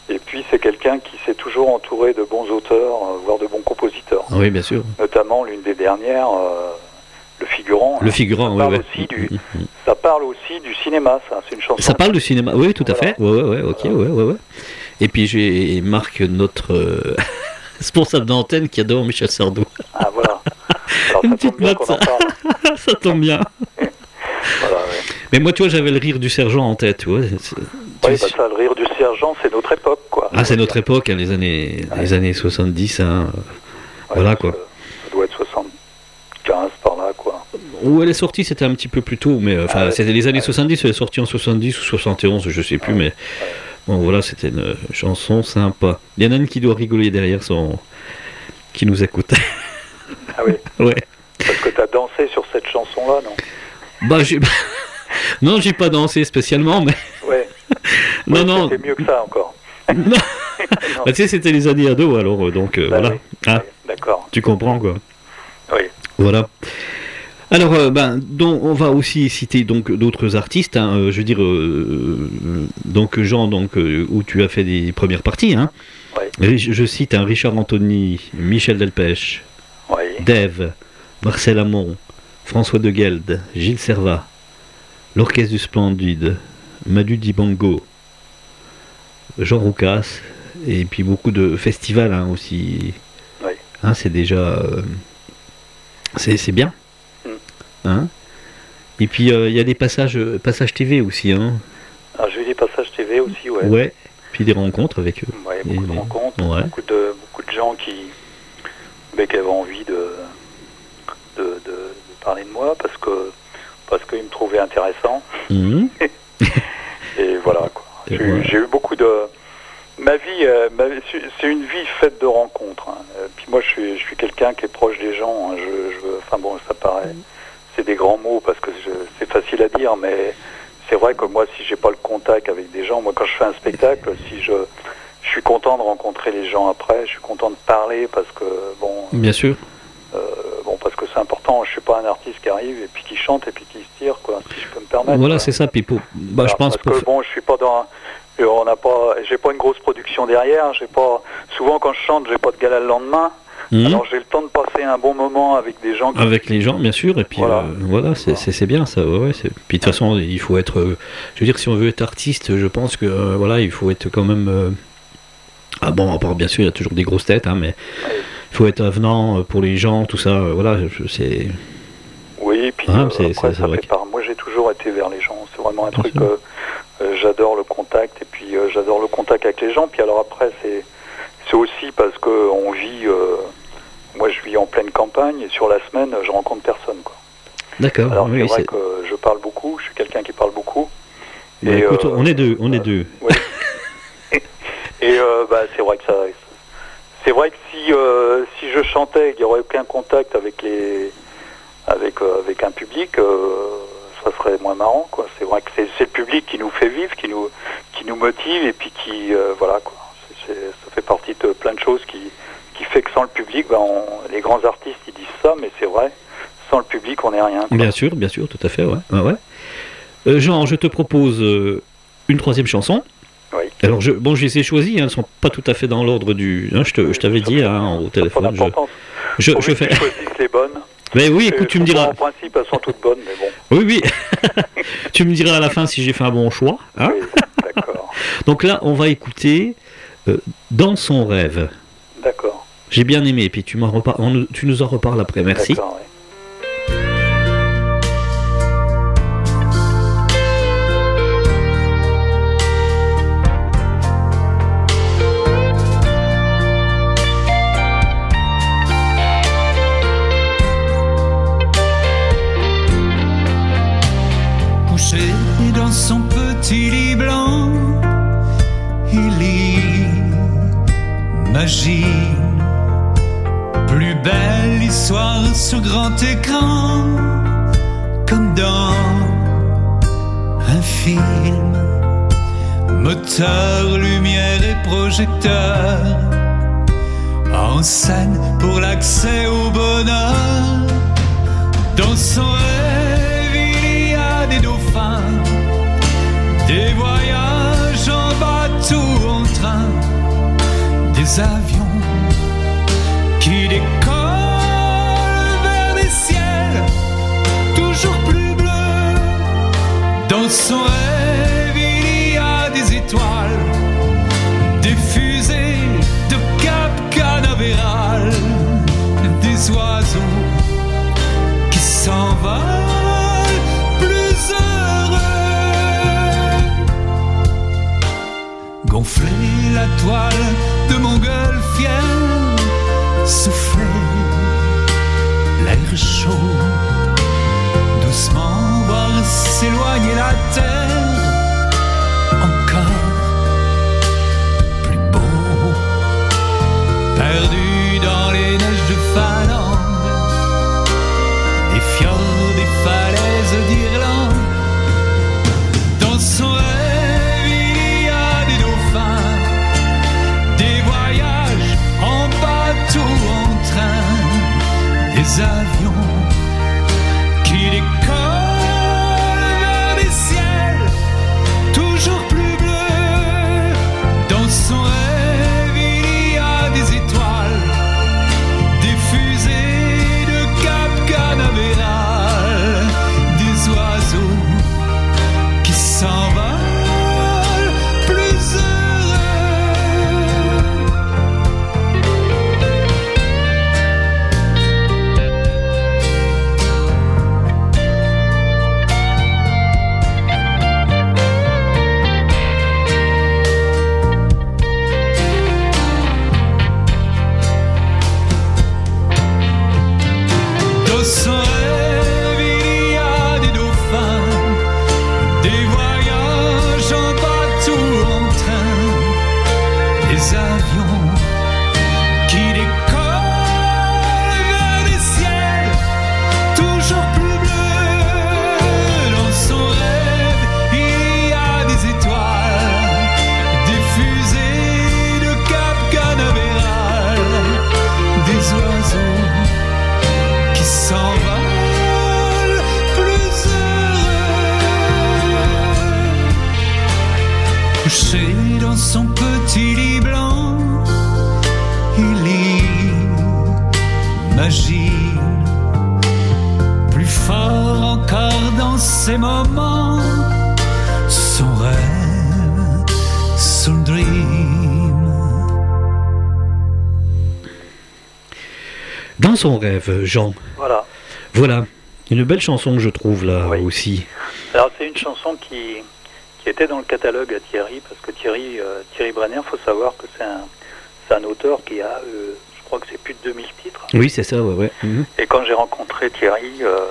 Et puis c'est quelqu'un qui s'est toujours entouré de bons auteurs, voire de bons compositeurs. Oui, bien sûr. Notamment l'une des dernières, Le Figurant. Le Figurant, oui. Ça parle aussi du cinéma, ça. C'est une chanson. Ça parle du cinéma, oui, tout à fait. Ouais, ok, ouais. Et puis j'ai Marc, notre responsable d'antenne, qui adore Michel Sardou. Ah voilà. Alors, Une petite note, ça. Ça tombe bien. Voilà, ouais. Mais moi, tu vois, j'avais le rire du sergent en tête, tu vois. Oui, ça, le rire du sergent, c'est notre époque, quoi. Ah, c'est notre époque, hein, les années 70, hein. Voilà, quoi. Ça doit être 75 par là, quoi. Où elle est sortie, c'était un petit peu plus tôt, mais c'était les années 70, elle est sortie en 70 ou 71, je sais plus, mais bon, voilà, c'était une chanson sympa. Il y en a une qui doit rigoler derrière qui nous écoute. Ah oui. Ouais. Parce que t'as dansé sur cette chanson-là, non? Bah, non, j'ai pas dansé spécialement, mais. Ouais. non. C'était mieux que ça encore. Non. Bah, tu sais, c'était les années ados, alors, donc voilà. Oui. Ah, d'accord. Tu comprends, quoi. Oui. Voilà. Alors, on va aussi citer donc d'autres artistes. Hein, je veux dire, donc Jean, où tu as fait des premières parties. Hein. Oui. Je cite Richard Anthony, Michel Delpech, Dave, Marcel Amont, François de Geld, Gilles Servat, l'Orchestre du Splendide, Manu Dibango, Jean Roucas, et puis beaucoup de festivals hein, aussi. Oui. Hein, c'est déjà... c'est bien. Hein, et puis il y a des passages TV aussi. Hein. Ah, j'ai eu des passages TV aussi, ouais. Ouais, puis des rencontres avec eux. Ouais, beaucoup de rencontres, ouais. beaucoup de gens qui avaient envie de parler de moi parce qu'ils me trouvaient intéressant. Mmh. Et voilà, quoi. J'ai eu beaucoup de... Ma vie, c'est une vie faite de rencontres. Hein. Puis moi, je suis quelqu'un qui est proche des gens. Hein. Enfin bon, ça paraît... C'est des grands mots parce que c'est facile à dire, mais c'est vrai que moi, si j'ai pas le contact avec des gens, moi quand je fais un spectacle, si je suis content de rencontrer les gens après, je suis content de parler parce que bon. Bien sûr. Parce que c'est important. Je suis pas un artiste qui arrive et puis qui chante et puis qui se tire, quoi. Si je peux me permettre. Voilà, c'est ça, Pipo. Bah, je pense parce que bon, je suis pas dans. J'ai pas une grosse production derrière. Souvent quand je chante, j'ai pas de gala le lendemain. Alors j'ai le temps de passer un bon moment avec des gens. Avec les gens, bien sûr, et puis voilà, c'est bien ça. Ouais, puis de toute façon, il faut être. Je veux dire, si on veut être artiste, je pense que voilà, il faut être quand même. Ah bon, à part bien sûr, il y a toujours des grosses têtes, hein, mais il faut être avenant pour les gens, tout ça. Voilà, c'est. Oui, puis après, ça fait part. Moi, j'ai toujours été vers les gens. C'est vraiment un truc. J'adore le contact, et puis j'adore le contact avec les gens. Puis alors après, c'est aussi parce que on vit. Moi, je vis en pleine campagne et sur la semaine, je rencontre personne, quoi. D'accord. Alors c'est vrai que je parle beaucoup. Je suis quelqu'un qui parle beaucoup. Bah, et écoute, on est deux. Oui. Et c'est vrai que ça. C'est vrai que si je chantais, qu'il n'y aurait aucun contact avec un public, ça serait moins marrant, quoi. C'est vrai que c'est le public qui nous fait vivre, qui nous motive et puis qui voilà, quoi. Ça fait partie de plein de choses qui fait que sans le public, les grands artistes ils disent ça, mais c'est vrai, sans le public on n'est rien, quoi. Bien sûr, tout à fait, ouais. Jean, je te propose une troisième chanson. Oui. Alors je les ai choisies, elles ne sont pas tout à fait dans l'ordre du. Hein, je t'avais dit au téléphone. Je fais. Tu choisis les bonnes. Mais oui, écoute, tu me diras. En principe, elles sont toutes bonnes, mais bon. Oui. Tu me diras à la fin si j'ai fait un bon choix. Hein, oui, d'accord. Donc là, on va écouter Dans son rêve. D'accord. J'ai bien aimé, et puis tu nous en reparles après. Merci. D'accord, oui. Dans son petit lit blanc, il imagine plus belle histoire sur grand écran, comme dans un film. Moteur, lumière et projecteur, en scène pour l'accès au bonheur. Dans son rêve, il y a des dauphins, des voyages en bateau, en train, des avions qui décollent vers des ciels toujours plus bleus. Dans son rêve, il y a des étoiles, des fusées de Cap Canaveral, des oiseaux qui s'envolent plus heureux. Gonfler la toile de montgolfière, souffler l'air chaud, doucement voir s'éloigner la terre, encore plus beau, perdu dans les neiges de Finlande, des fjords, des falaises d'Irlande. Dans son rêve, il y a des dauphins, des voyages en bateau, en train, des avions qui décollent vers des ciels toujours plus bleus. Dans son rêve, il y a des étoiles, des fusées de Cap Canaveral, des oiseaux qui s'envolent plus heureux. Dans son rêve, il y a des dauphins, des voyages en bateau, en train, des avions qui décollent vers des ciels toujours plus bleus. Dans son rêve, il y a des étoiles, des fusées de Cap Canaveral, des oiseaux qui s'envolent plus heureux. Couché dans son petit lit blanc, il imagine plus fort encore dans ces moments son rêve, son dream. Dans son rêve, Jean. Voilà. Voilà, une belle chanson que je trouve là Oui. aussi. Alors c'est une chanson qui était dans le catalogue à Thierry, parce que Thierry Brenner, il faut savoir que c'est un auteur qui a, je crois que c'est plus de 2000 titres. Oui, c'est ça, ouais. Mhm. Et quand j'ai rencontré Thierry,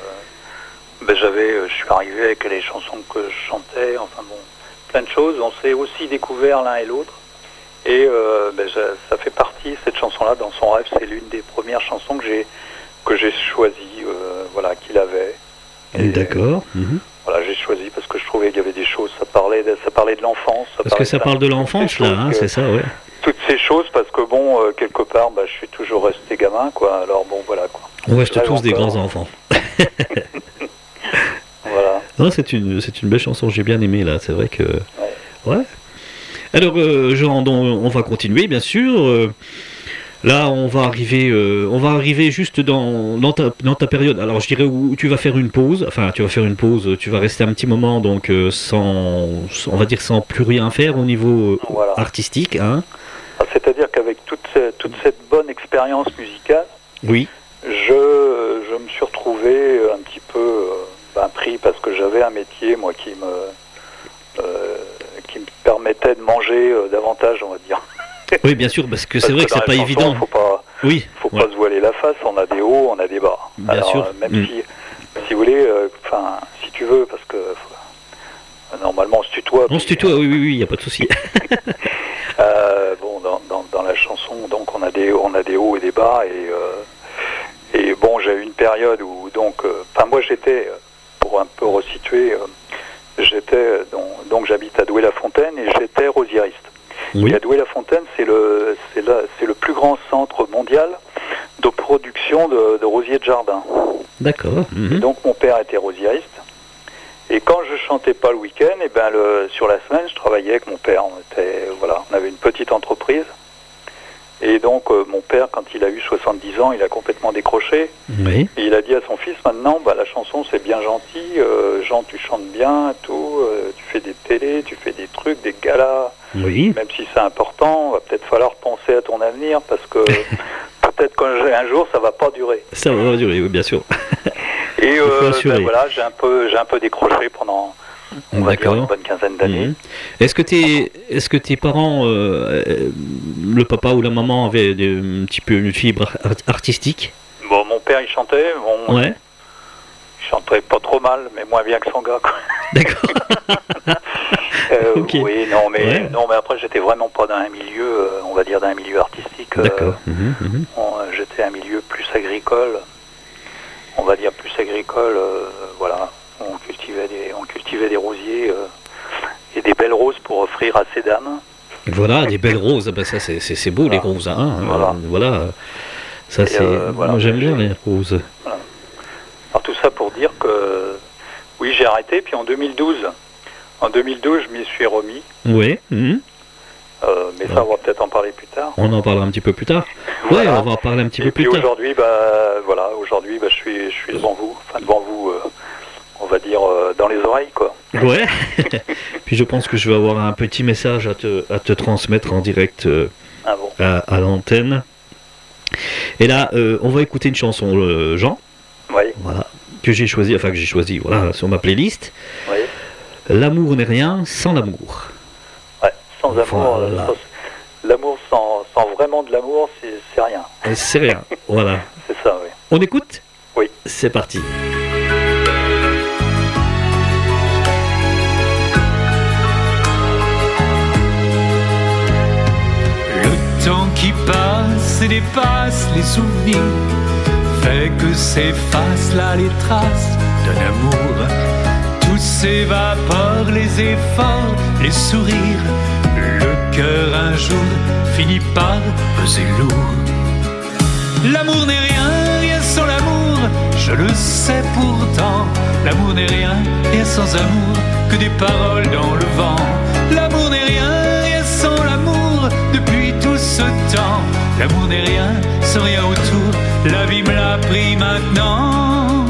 je suis arrivé avec les chansons que je chantais, enfin bon, plein de choses. On s'est aussi découvert l'un et l'autre. Et ça fait partie, cette chanson-là, dans son rêve, c'est l'une des premières chansons que j'ai choisies, qu'il avait. Et, D'accord. Mhm. Voilà, j'ai choisi parce que je trouvais qu'il y avait des choses, ça parlait de l'enfance. Parce que ça parle de l'enfance, là, hein, c'est ça, ouais. Toutes ces choses, parce que bon, quelque part, je suis toujours resté gamin, quoi. Alors bon, voilà, quoi. On reste tous des grands enfants. Voilà. Non, c'est une belle chanson, j'ai bien aimé, là, c'est vrai que... Ouais. Alors, Jean, on va continuer, bien sûr. Là, on va arriver juste dans ta période. Alors, je dirais où tu vas faire une pause. Enfin, tu vas rester un petit moment, donc on va dire sans plus rien faire au niveau artistique, hein. C'est-à-dire qu'avec toute cette bonne expérience musicale, oui, je me suis retrouvé un petit peu pris parce que j'avais un métier, moi, qui me permettait de manger davantage, on va dire. Oui, bien sûr, parce que c'est vrai que c'est pas évident. Faut pas se voiler la face. On a des hauts, on a des bas. Bien sûr. Même si vous voulez, si tu veux, parce que normalement on se tutoie. On se tutoie, oui, il n'y a pas de souci. Dans la chanson, donc on a des hauts et des bas, et bon, j'ai eu une période où moi j'étais, pour un peu resituer, donc j'habite à Douai-la-Fontaine et j'étais rosiériste. Oui. Et à Douai-la-Fontaine, c'est le plus grand centre mondial de production de rosiers de jardin. D'accord. Et donc mon père était rosiériste. Et quand je chantais pas le week-end, sur la semaine, je travaillais avec mon père. On avait une petite entreprise. Et donc, mon père, quand il a eu 70 ans, il a complètement décroché. Oui. Et il a dit à son fils, maintenant, la chanson, c'est bien gentil. Jean, tu chantes bien, tout. Tu fais des télés, tu fais des trucs, des galas. Oui. Même si c'est important, va peut-être falloir penser à ton avenir, parce que peut-être qu'un jour, ça va pas durer. Ça va pas durer, oui, bien sûr. Et voilà, j'ai un peu décroché pendant... On va dire une bonne quinzaine d'années. Mmh. Est-ce que tes parents, le papa ou la maman avaient un petit peu une fibre artistique? Bon, mon père il chantait, ouais. Il chantait pas trop mal, mais moins bien que son gars, quoi. D'accord. Okay. Oui, non, mais après j'étais vraiment pas dans un milieu, on va dire d'un milieu artistique. D'accord. J'étais un milieu plus agricole, on va dire plus agricole, voilà. On cultivait des rosiers et des belles roses pour offrir à ces dames. Voilà, des belles roses, ça c'est beau, les roses. Hein, voilà. Ça c'est. Moi j'aime bien les roses. Voilà. Alors tout ça pour dire que oui, j'ai arrêté, puis en 2012, je m'y suis remis. Oui. Mais ça, on va peut-être en parler plus tard. On en parlera un petit peu plus tard. Voilà. Ouais, on va en parler un petit peu plus tard. Aujourd'hui, je suis devant vous, on va dire dans les oreilles, quoi. Ouais. Puis je pense que je vais avoir un petit message à te transmettre en direct à l'antenne. Et là, on va écouter une chanson, Jean. Oui. Voilà. Que j'ai choisi, voilà, sur ma playlist. Oui. L'amour n'est rien sans l'amour. Ouais, sans amour. Voilà. L'amour sans vraiment de l'amour, c'est rien. C'est rien, voilà. C'est ça, oui. On écoute ? Oui. C'est parti. Le temps qui passe et dépasse les souvenirs fait que s'effacent là les traces d'un amour. Tout s'évapore, les efforts, les sourires. Le cœur un jour finit par peser lourd. L'amour n'est rien, rien sans l'amour, je le sais pourtant. L'amour n'est rien, rien sans amour, que des paroles dans le vent. L'amour n'est rien, rien sans l'amour, depuis tout ce temps. L'amour n'est rien, sans rien autour, la vie me l'a pris maintenant.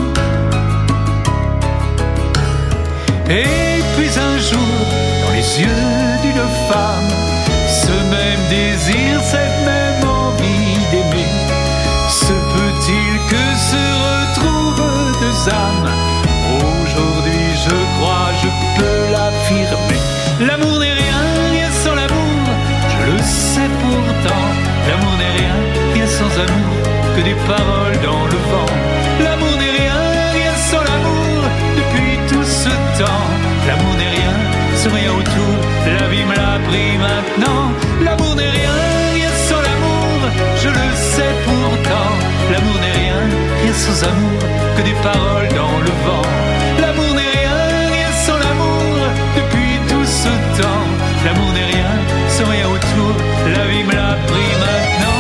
Et puis un jour, dans les yeux d'une femme, ce même désir, cette même envie d'aimer. Se peut-il que se retrouvent deux âmes? Aujourd'hui je crois, je peux l'affirmer. L'amour n'est rien, rien sans l'amour, je le sais pourtant. L'amour n'est rien, rien sans amour, que des paroles dans le vent. L'amour n'est rien, rien sans l'amour, depuis tout ce temps. L'amour n'est rien, sans rien autour, la vie me l'a pris maintenant. L'amour n'est rien, rien sans l'amour, je le sais pourtant. L'amour n'est rien, rien sans amour, que des paroles dans le vent. L'amour n'est rien, rien sans l'amour, depuis tout ce temps. L'amour n'est rien, sans rien autour, la vie me l'a pris maintenant.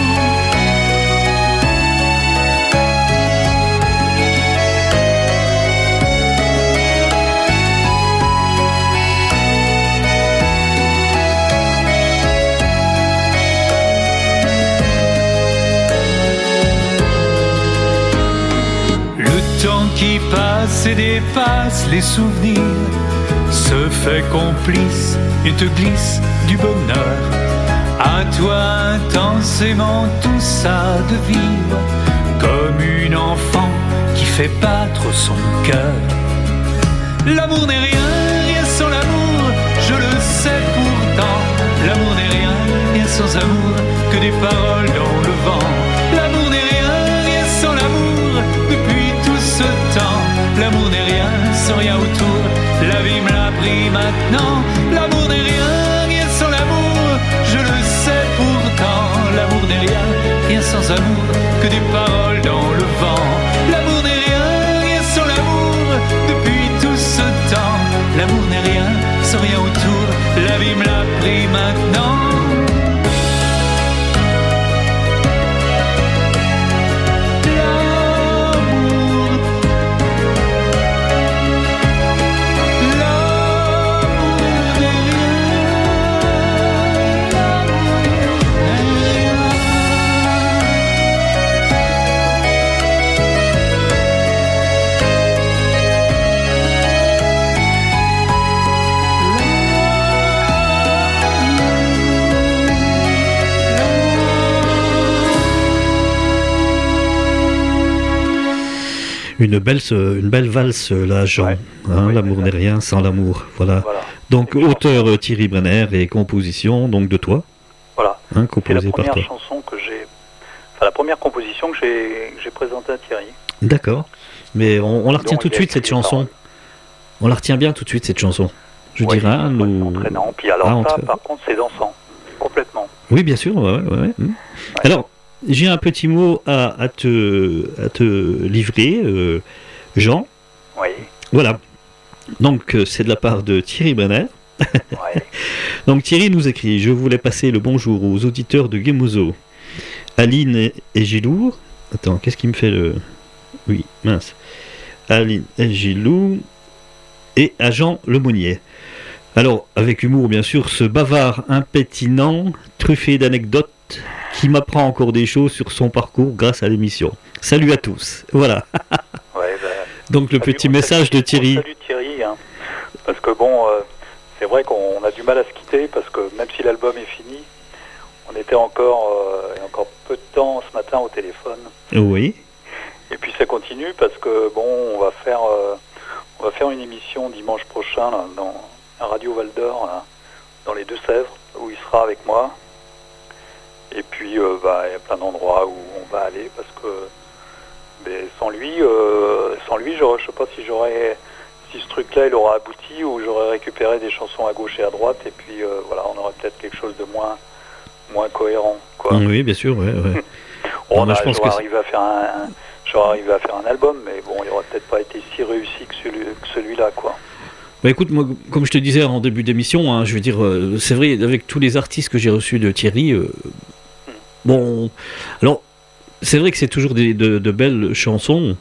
Le temps qui passe et dépasse les souvenirs se fait complice et te glisse du bonheur. À toi intensément tout ça de vivre, comme une enfant qui fait battre son cœur. L'amour n'est rien, rien sans l'amour, je le sais pourtant. L'amour n'est rien, rien sans amour, que des paroles dans le vent. L'amour n'est rien, rien sans l'amour, depuis tout ce temps. L'amour n'est rien, sans rien autour, la vie me l'a pris maintenant. L'amour n'est rien, rien sans l'amour, je le sais pourtant. L'amour n'est rien, rien sans amour, que des paroles dans le vent. L'amour n'est rien, rien sans l'amour, depuis tout ce temps. L'amour n'est rien, sans rien autour, la vie me l'a pris maintenant. Une belle valse, là, Jean. Ouais. L'amour n'est rien sans l'amour. Voilà. Donc, auteur Thierry Brenner et composition donc de toi. Voilà. Composé c'est la par première toi. chanson que j'ai... Enfin, la première composition que j'ai présentée à Thierry. D'accord. Mais on la retient tout de suite, cette chanson. On la retient bien tout de suite, cette chanson. Je dirais. Entraînant. Puis alors par contre, c'est dansant. Complètement. Oui, bien sûr. Ouais. Alors, j'ai un petit mot à te livrer, Jean. Oui. Voilà. Donc, c'est de la part de Thierry Brenner. Ouais. Donc, Thierry nous écrit: je voulais passer le bonjour aux auditeurs de Gemozo, Aline et Gilou. Attends, qu'est-ce qui me fait le... Oui, mince. Aline et Gilou et à Jean Lemonnier. Alors, avec humour, bien sûr, ce bavard impétinent, truffé d'anecdotes, qui m'apprend encore des choses sur son parcours grâce à l'émission. Salut à tous. Voilà. Ouais, donc, le petit message de Thierry. Salut Thierry. Parce que bon, c'est vrai qu'on a du mal à se quitter, parce que même si l'album est fini, on était encore peu de temps ce matin au téléphone. Oui. Et puis ça continue, parce que bon, on va faire une émission dimanche prochain là, dans Radio Val d'Or, dans les Deux-Sèvres, où il sera avec moi. Et puis il y a plein d'endroits où on va aller, parce que sans lui, je sais pas si ce truc-là il aura abouti, ou j'aurais récupéré des chansons à gauche et à droite, et puis voilà, on aurait peut-être quelque chose de moins cohérent, quoi. Oui, bien sûr, ouais. J'aurais arrivé à faire un album, mais bon, il n'aurait peut-être pas été si réussi que celui-là, quoi. Bah écoute, moi, comme je te disais en début d'émission, je veux dire, c'est vrai, avec tous les artistes que j'ai reçus de Thierry, bon, alors, c'est vrai que c'est toujours de belles chansons,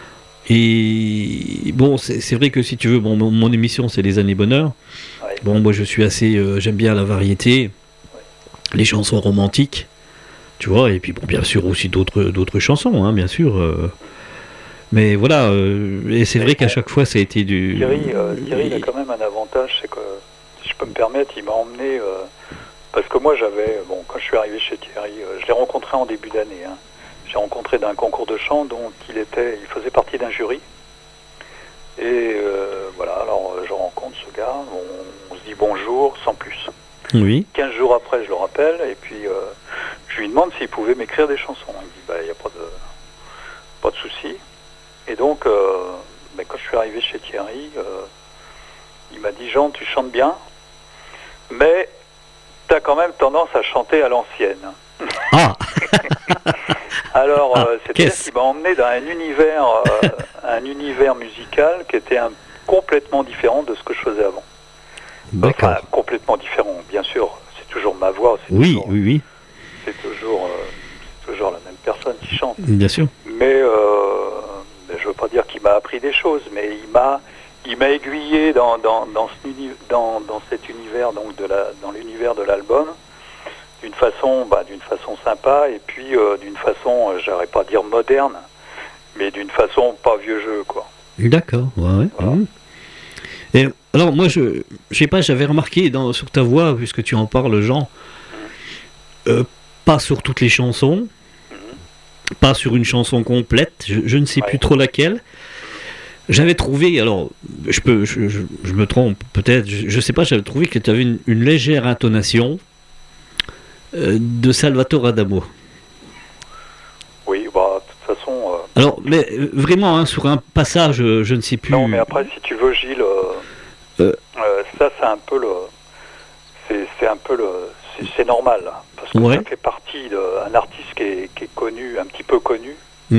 et bon, c'est vrai que si tu veux, bon, mon émission, c'est les années bonheur. Ouais. Bon, moi, je suis assez, j'aime bien la variété, les chansons romantiques, tu vois, et puis bon, bien sûr aussi d'autres chansons, bien sûr. Mais voilà, et c'est vrai qu'à chaque fois ça a été du... Thierry il a quand même un avantage, c'est que, si je peux me permettre, il m'a emmené... parce que moi quand je suis arrivé chez Thierry, je l'ai rencontré en début d'année. J'ai rencontré d'un concours de chant, donc il faisait partie d'un jury. Et voilà, alors je rencontre ce gars, on se dit bonjour, sans plus. Oui. 15 jours après, je le rappelle, et puis je lui demande s'il pouvait m'écrire des chansons. Il me dit, il n'y a pas de souci. Et donc, quand je suis arrivé chez Thierry, il m'a dit: Jean, tu chantes bien, mais tu as quand même tendance à chanter à l'ancienne. Ah. Alors, c'est-à-dire qu'il m'a emmené dans un univers musical qui était complètement différent de ce que je faisais avant. D'accord. Enfin, complètement différent, bien sûr, c'est toujours ma voix. Oui. C'est toujours la même personne qui chante. Bien sûr. Mais je veux pas dire qu'il m'a appris des choses, mais il m'a aiguillé dans cet univers, donc dans l'univers de l'album, d'une façon sympa, et puis d'une façon, j'arrête pas à dire moderne, mais d'une façon pas vieux jeu, quoi. D'accord, ouais. Voilà. Et alors moi je sais pas, j'avais remarqué sur ta voix, puisque tu en parles, Jean, pas sur toutes les chansons, pas sur une chanson complète, je ne sais plus trop laquelle. J'avais trouvé, alors je me trompe peut-être, je sais pas, j'avais trouvé que tu avais une légère intonation de Salvatore Adamo. Oui, de toute façon... Alors, mais vraiment, sur un passage, je ne sais plus... Non, mais après, si tu veux, Gilles, ça c'est un peu c'est normal, parce que ça fait partie d'un artiste qui est connu, un petit peu connu,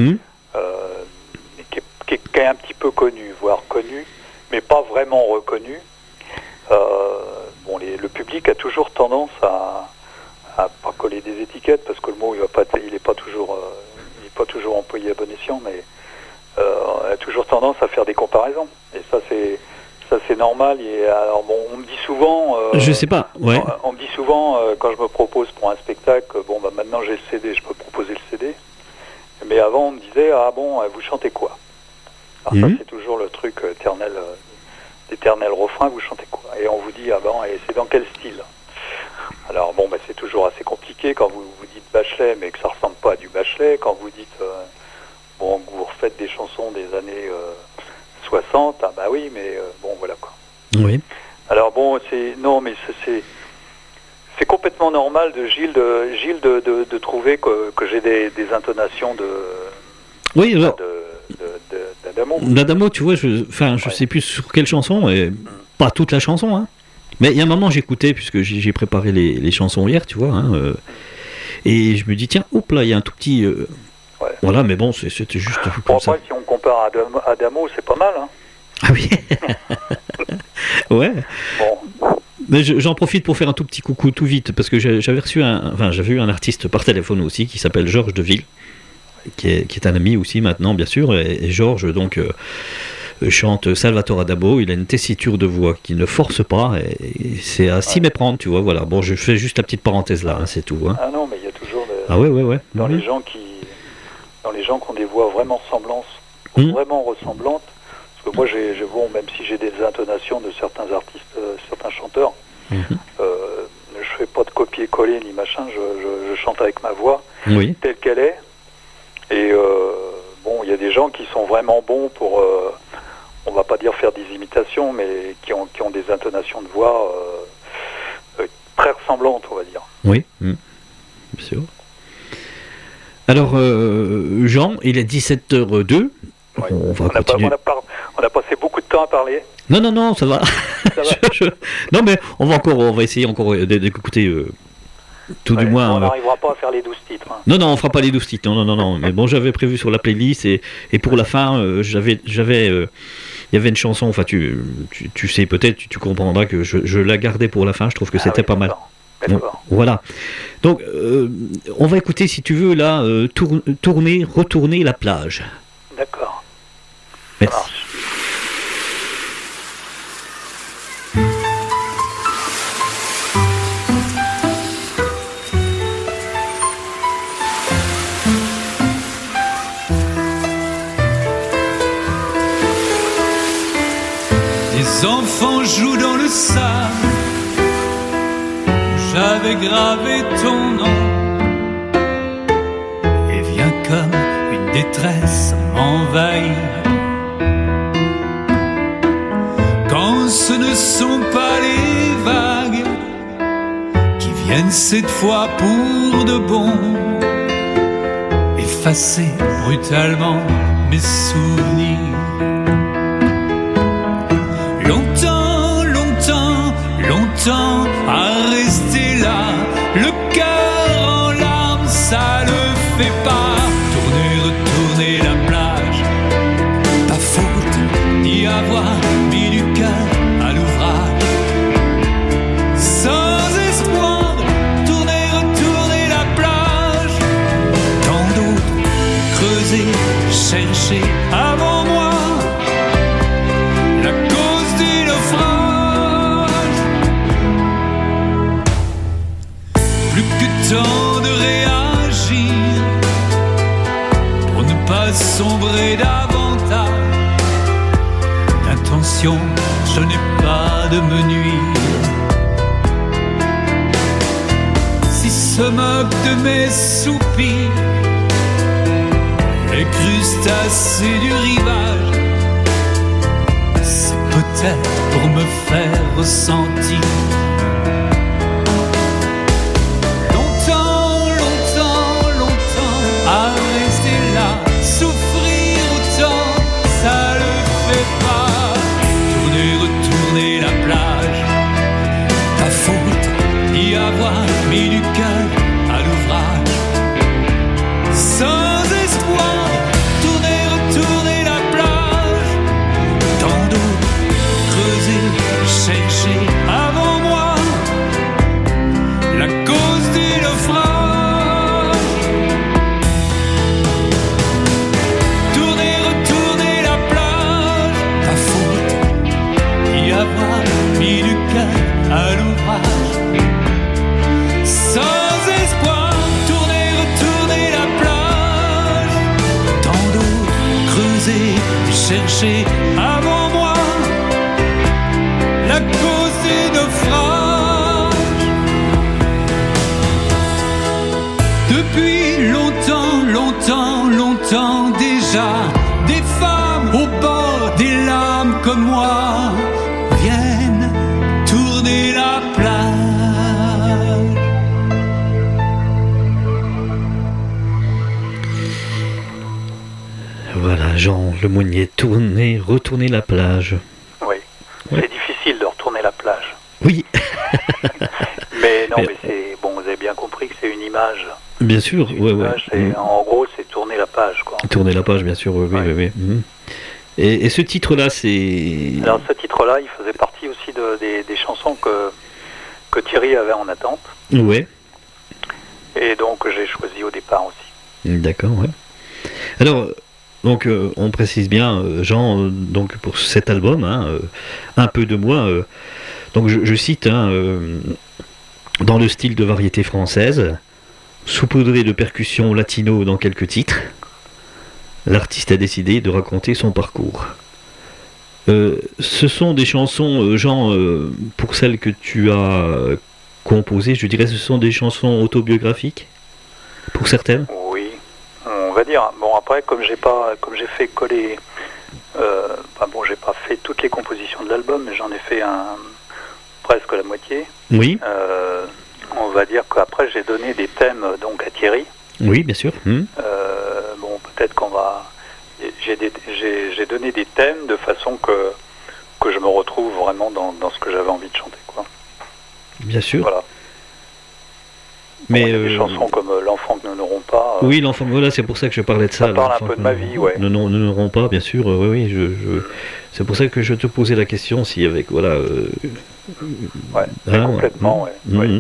qui est un petit peu connu, voire connu, mais pas vraiment reconnu. Le public a toujours tendance à pas coller des étiquettes, parce que le mot il est pas toujours employé à bon escient, mais a toujours tendance à faire des comparaisons. Et ça c'est normal. Et alors on me dit souvent, je sais pas, ouais. On me dit souvent quand je me propose pour un spectacle, maintenant j'ai le CD, je peux proposer le CD. Mais avant on me disait, vous chantez quoi? Alors ça c'est toujours le truc l'éternel refrain, vous chantez quoi? Et on vous dit, et c'est dans quel style? Alors c'est toujours assez compliqué quand vous dites Bachelet, mais que ça ressemble pas à du Bachelet. Quand vous dites bon, vous refaites des chansons des années 60, ah bah oui, mais bon, voilà quoi. Oui. Alors bon, c'est complètement normal de Gilles de trouver que j'ai des intonations d'Adamo. D'Adamo, tu vois, je sais plus sur quelle chanson, et pas toute la chanson, hein. Mais il y a un moment, j'écoutais, puisque j'ai préparé les chansons hier, tu vois, hein, et je me dis, tiens, hop là, il y a un tout petit... Voilà, mais bon, c'était juste comme ça. Après, si on compare à Adamo, c'est pas mal, hein. Ah oui. Ouais. Bon. Mais j'en profite pour faire un tout petit coucou tout vite, parce que j'avais eu un artiste par téléphone aussi qui s'appelle Georges Deville, qui est un ami aussi maintenant, bien sûr, et Georges donc chante Salvatore Adamo. Il a une tessiture de voix qui ne force pas, et c'est à s'y méprendre, tu vois. Voilà. Bon, je fais juste la petite parenthèse là, hein, c'est tout. Hein. Ah non, mais il y a toujours ouais. Dans les gens qui ont des voix vraiment vraiment ressemblantes. Parce que moi, même si j'ai des intonations de certains artistes, certains chanteurs, je fais pas de copier-coller ni machin, je chante avec ma voix telle qu'elle est. Et bon, il y a des gens qui sont vraiment bons pour, on va pas dire faire des imitations, mais qui ont des intonations de voix très ressemblantes, on va dire. Oui, bien sûr. Alors, Jean, il est 17h02. Ouais. On va continuer. On a passé beaucoup de temps à parler. Non, ça va. Ça va. Non, mais on va essayer encore d'écouter tout du moins. On n'arrivera pas à faire les 12 titres. Hein. Non, on fera pas les 12 titres. Non. Mais bon, j'avais prévu sur la playlist et pour la fin, il y avait une chanson. Enfin, tu sais peut-être, tu comprendras que je la gardais pour la fin. Je trouve que c'était pas mal. D'accord. Voilà. Donc, on va écouter, si tu veux, là, retourner la plage. D'accord. Merci. Les enfants jouent dans le sable, j'avais gravé ton nom, et vient comme une détresse m'envahir. Quand ce ne sont pas les vagues qui viennent cette fois pour de bon effacer brutalement mes souvenirs. Longtemps à rester là, le cœur en larmes, ça le fait pas. Retourner la plage, pas faute d'y avoir mis du cœur à l'ouvrage. Sans espoir, retourner la plage. Tant d'autres creuser, chercher avant moi la cause du naufrage. Plus que temps de réagir pour ne pas sombrer davantage. L'intention, je n'ai pas de me nuire. Si se moque de mes soupirs les crustacés du rivage, c'est peut-être pour me faire ressentir à rester là, souffrir autant, ça le fait pas. Retourner la plage, pas faute d'y avoir mis du cœur à l'ouvrage. Sans espoir, retourner la plage. Tant d'eau creusée, chercher avant moi Voilà, Jean Lemonnier, retourner la plage. Oui, Ouais. c'est difficile de retourner la plage. Oui, Mais non, mais c'est bon, vous avez bien compris que c'est une image. bien sûr, Une ouais. image, en gros, c'est tourner la page, quoi. Tourner la page, bien sûr, oui. Ouais. Mhm. Et ce titre-là, c'est... Alors ce titre-là, il faisait partie aussi des chansons que Thierry avait en attente. Ouais, Et donc j'ai choisi au départ aussi. d'accord, ouais. Alors, donc, on précise bien, Jean, donc pour cet album, Un peu de moi, donc je cite, dans le style de variété française, saupoudré de percussions latino dans quelques titres, l'artiste a décidé de raconter son parcours. Ce sont des chansons, Jean, pour celles que tu as composées, je dirais, ce sont des chansons autobiographiques, pour certaines. Oui, on va dire. Bon après, comme j'ai fait coller, j'ai pas fait toutes les compositions de l'album, mais j'en ai fait presque la moitié. Oui, On va dire qu'après j'ai donné des thèmes donc à Thierry. oui, bien sûr. Peut-être qu'on va. J'ai donné des thèmes de façon que je me retrouve vraiment dans ce que j'avais envie de chanter, quoi. Bien sûr. Voilà. Mais Il y a des chansons comme L'enfant que nous n'aurons pas. oui, l'enfant, voilà, c'est pour ça que je parlais de ça. Ça parle l'enfant un peu que de ma vie, ouais. Nous n'aurons pas, bien sûr. Oui, c'est pour ça que je te posais la question si avec voilà. Ouais, complètement, ouais. Oui.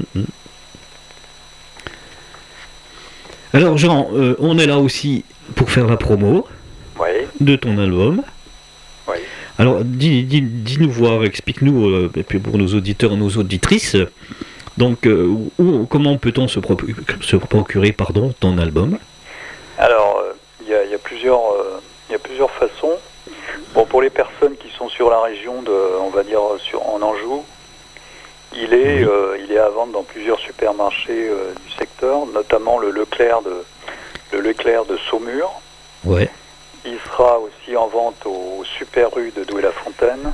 Alors Jean, on est là aussi pour faire la promo Oui, de ton album. oui. Alors dis-nous voir, explique-nous, et puis pour nos auditeurs, nos auditrices, donc comment peut-on se procurer ton album? Alors, il y a plusieurs façons. Bon, pour les personnes qui sont sur la région on va dire en Anjou, il est à vendre dans plusieurs supermarchés du secteur, notamment le Leclerc de Saumur. Ouais. Il sera aussi en vente au Super Rue de Douai-la-Fontaine.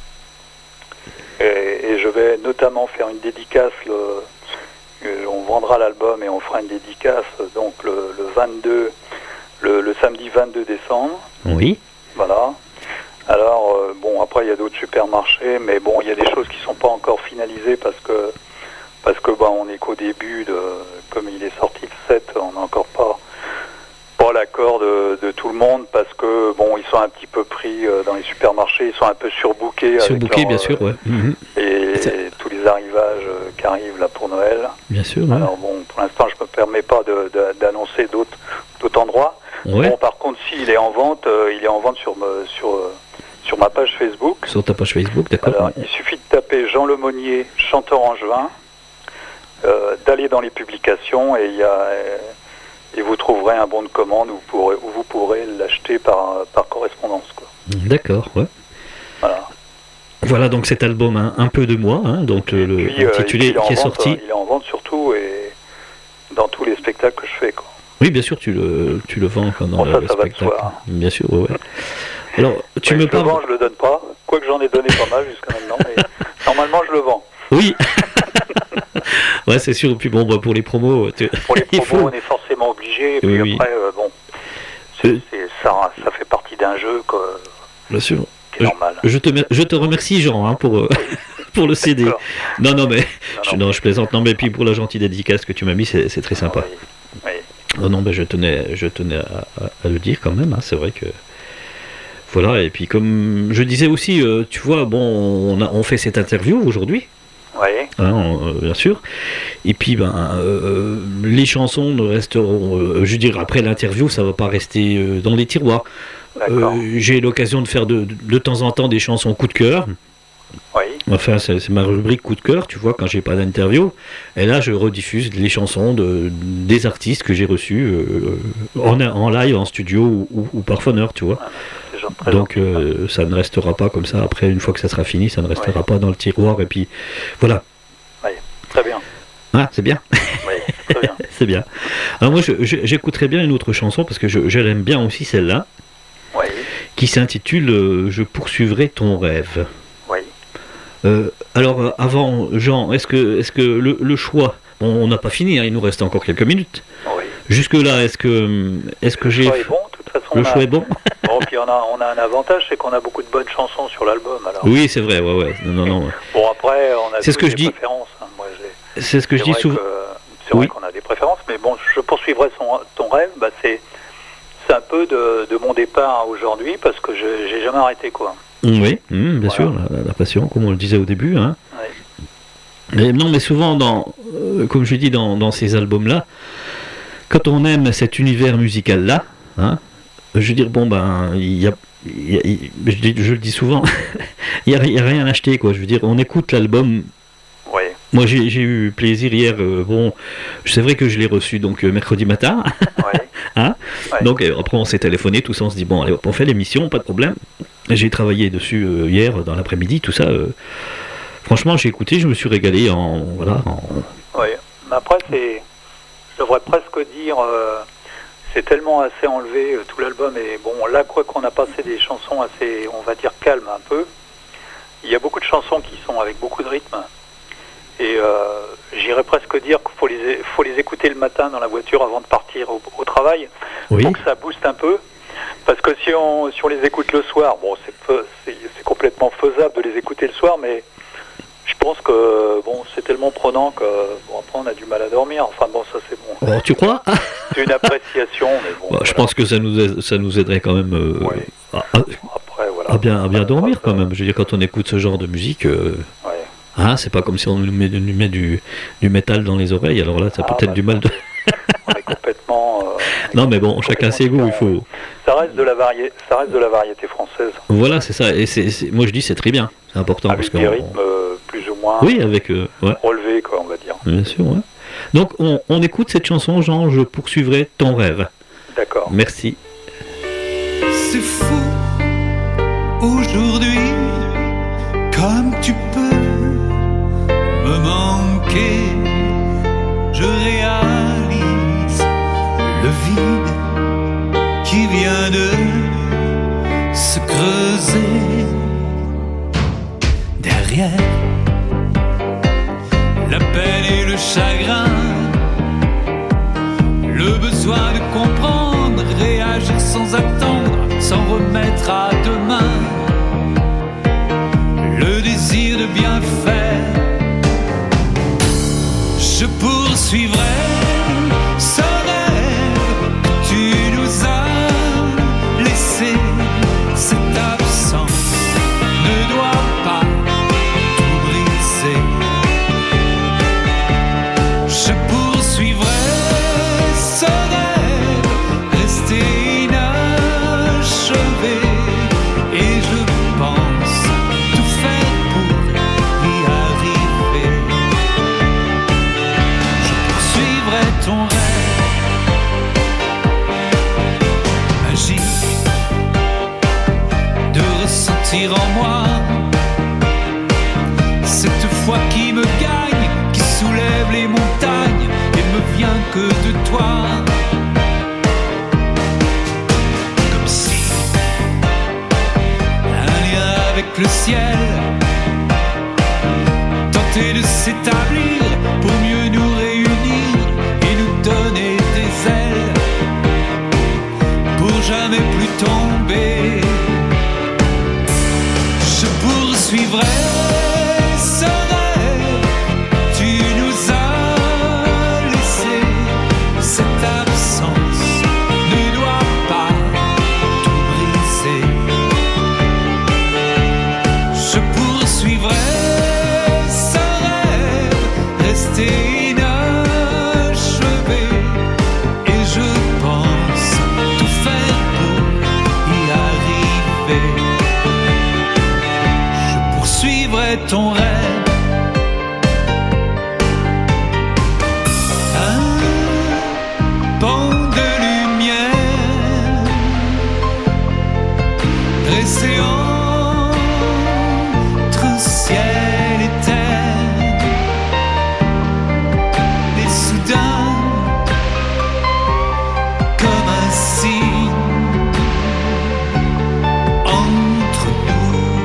Et je vais notamment faire une dédicace. On vendra l'album et on fera une dédicace donc le samedi 22 décembre. Oui. Voilà. Alors, après, il y a d'autres supermarchés, mais bon, il y a des choses qui ne sont pas encore finalisées parce que on est qu'au début, comme il est sorti le 7, on n'a encore pas l'accord de tout le monde parce que, bon, ils sont un petit peu pris dans les supermarchés, ils sont un peu surbookés. Surbookés, bien sûr, ouais. Et tous les arrivages qui arrivent là pour Noël. Bien sûr, ouais. Alors, bon, pour l'instant, je ne me permets pas d'annoncer d'autres endroits. Ouais. Bon, par contre, s'il est en vente, sur ma page Facebook. Sur ta page Facebook, d'accord. Alors, il suffit de taper Jean Lemonnier, chanteur angevin, d'aller dans les publications et vous trouverez un bon de commande où vous pourrez l'acheter par correspondance, quoi. D'accord, ouais. Voilà. Voilà donc cet album Un peu de moi, donc intitulé qui est sorti. Il est en vente surtout et dans tous les spectacles que je fais, quoi. Oui, bien sûr, tu le vends pendant le ça spectacle. va de soi. Bien sûr, ouais. Alors, tu me je parles. le vends, je le donne pas. Quoique j'en ai donné pas mal jusqu'à maintenant, mais normalement je le vends. Oui. Ouais, c'est sûr. Et puis bon, pour les promos, Pour les promos, on est forcément obligé. Et puis Oui. après, ça fait partie d'un jeu, quoi. Bien sûr. C'est normal. Je te remercie, Jean, pour pour le CD. D'accord. Non, mais Non. je plaisante. Non, mais puis pour la gentille dédicace que tu m'as mis, c'est très sympa. Oui. Oh non, je tenais à le dire quand même. C'est vrai que voilà. Et puis comme je disais aussi, tu vois, bon, on fait cette interview aujourd'hui. Oui. Bien sûr. Et puis, les chansons ne resteront. Je veux dire, après l'interview, ça va pas rester dans les tiroirs. J'ai l'occasion de faire de temps en temps des chansons coup de cœur. Oui. Enfin, c'est ma rubrique coup de cœur, tu vois, quand j'ai pas d'interview. Et là, je rediffuse les chansons des artistes que j'ai reçus en live, en studio ou par phoneur, tu vois. Donc, ça ne restera pas comme ça. Après, une fois que ça sera fini, ça ne restera pas dans le tiroir. Et puis, voilà. Oui, très bien. Ah, c'est bien. Oui, très bien. C'est bien. Alors moi, j'écouterais bien une autre chanson parce que je l'aime bien aussi, celle-là, Oui. qui s'intitule Je poursuivrai ton rêve. Oui. Alors, avant, Jean, est-ce que le choix, bon, on n'a pas fini, il nous reste encore quelques minutes. Oui. Jusque-là, est-ce que j'ai... Le choix est bon, de toute façon. Le choix est bon. Bon, puis on a un avantage, c'est qu'on a beaucoup de bonnes chansons sur l'album. Alors. Oui, c'est vrai, ouais. Non. Bon, après, on a c'est ce que je dis. Préférences. Hein. Moi, c'est ce que je dis souvent. C'est vrai qu'on a des préférences, mais bon, je poursuivrai ton rêve. Bah, c'est un peu de mon départ aujourd'hui, parce que j'ai jamais arrêté, quoi. Oui, bien sûr, la passion, comme on le disait au début. Hein. Ouais. Mais souvent, comme je dis, dans ces albums-là, quand on aime cet univers musical-là, hein, je veux dire, bon, ben, je le dis souvent, il n'y a rien à acheter, quoi. Je veux dire, on écoute l'album. Ouais. Moi, j'ai eu plaisir hier. Bon, c'est vrai que je l'ai reçu donc mercredi matin. Ouais. Hein, ouais. donc après, on s'est téléphoné, tout ça, on se dit, bon, allez, on fait l'émission, pas de problème. J'ai travaillé dessus hier, dans l'après-midi, tout ça. Franchement, j'ai écouté, je me suis régalé Oui, mais après, je devrais presque dire, c'est tellement assez enlevé, tout l'album, et bon, là, quoi qu'on a passé des chansons assez, on va dire, calmes un peu, il y a beaucoup de chansons qui sont avec beaucoup de rythme, et j'irais presque dire qu'il faut les écouter le matin dans la voiture avant de partir au travail, pour que ça booste un peu. Parce que si on les écoute le soir, bon, c'est complètement faisable de les écouter le soir, mais je pense que bon, c'est tellement prenant que bon, après on a du mal à dormir. Enfin bon, ça c'est bon. Oh, tu crois? C'est une appréciation, mais bon. Bah, voilà. Je pense que ça nous aiderait quand même après, voilà. à bien dormir quand même. Je veux dire, quand on écoute ce genre de musique, hein, c'est pas comme si on nous met du métal dans les oreilles. Alors là, ça peut être du mal de... On est complètement... non mais bon, chacun ses goûts, il faut... Ça reste de la variété française. Voilà, c'est ça. Et moi je dis c'est très bien, c'est important. Avec des rythmes plus ou moins relevés, quoi, on va dire. Bien sûr, ouais. Donc on écoute cette chanson, Jean, je poursuivrai ton rêve. D'accord. Merci. C'est fou, aujourd'hui, comme tu peux me manquer, je réalise le vide qui vient de se creuser derrière la peine et le chagrin, le besoin de comprendre, réagir sans attendre, sans remettre à demain, le désir de bien faire. Je poursuivrai ce rêve que tu nous as laissé. Cette absence ne doit pas tout briser. Je poursuivrai ce rêve resté inachevé, et je pense tout faire pour y arriver. Je poursuivrai ton rêve magique de ressentir en moi cette foi qui me gagne, qui soulève les montagnes et me vient que de toi. Comme si un lien avec le ciel tentait de s'établir pour mieux nous réunir et nous donner des ailes pour jamais plus tomber. Je poursuivrai ce rêve, tu nous as laissé. Cette absence ne doit pas tout briser. Je poursuivrai ce rêve resté inachevé, et je pense tout faire pour y arriver. Je poursuivrai ton rêve. Un pan de lumière dressé entre ciel et terre, et soudain, comme un signe entre nous,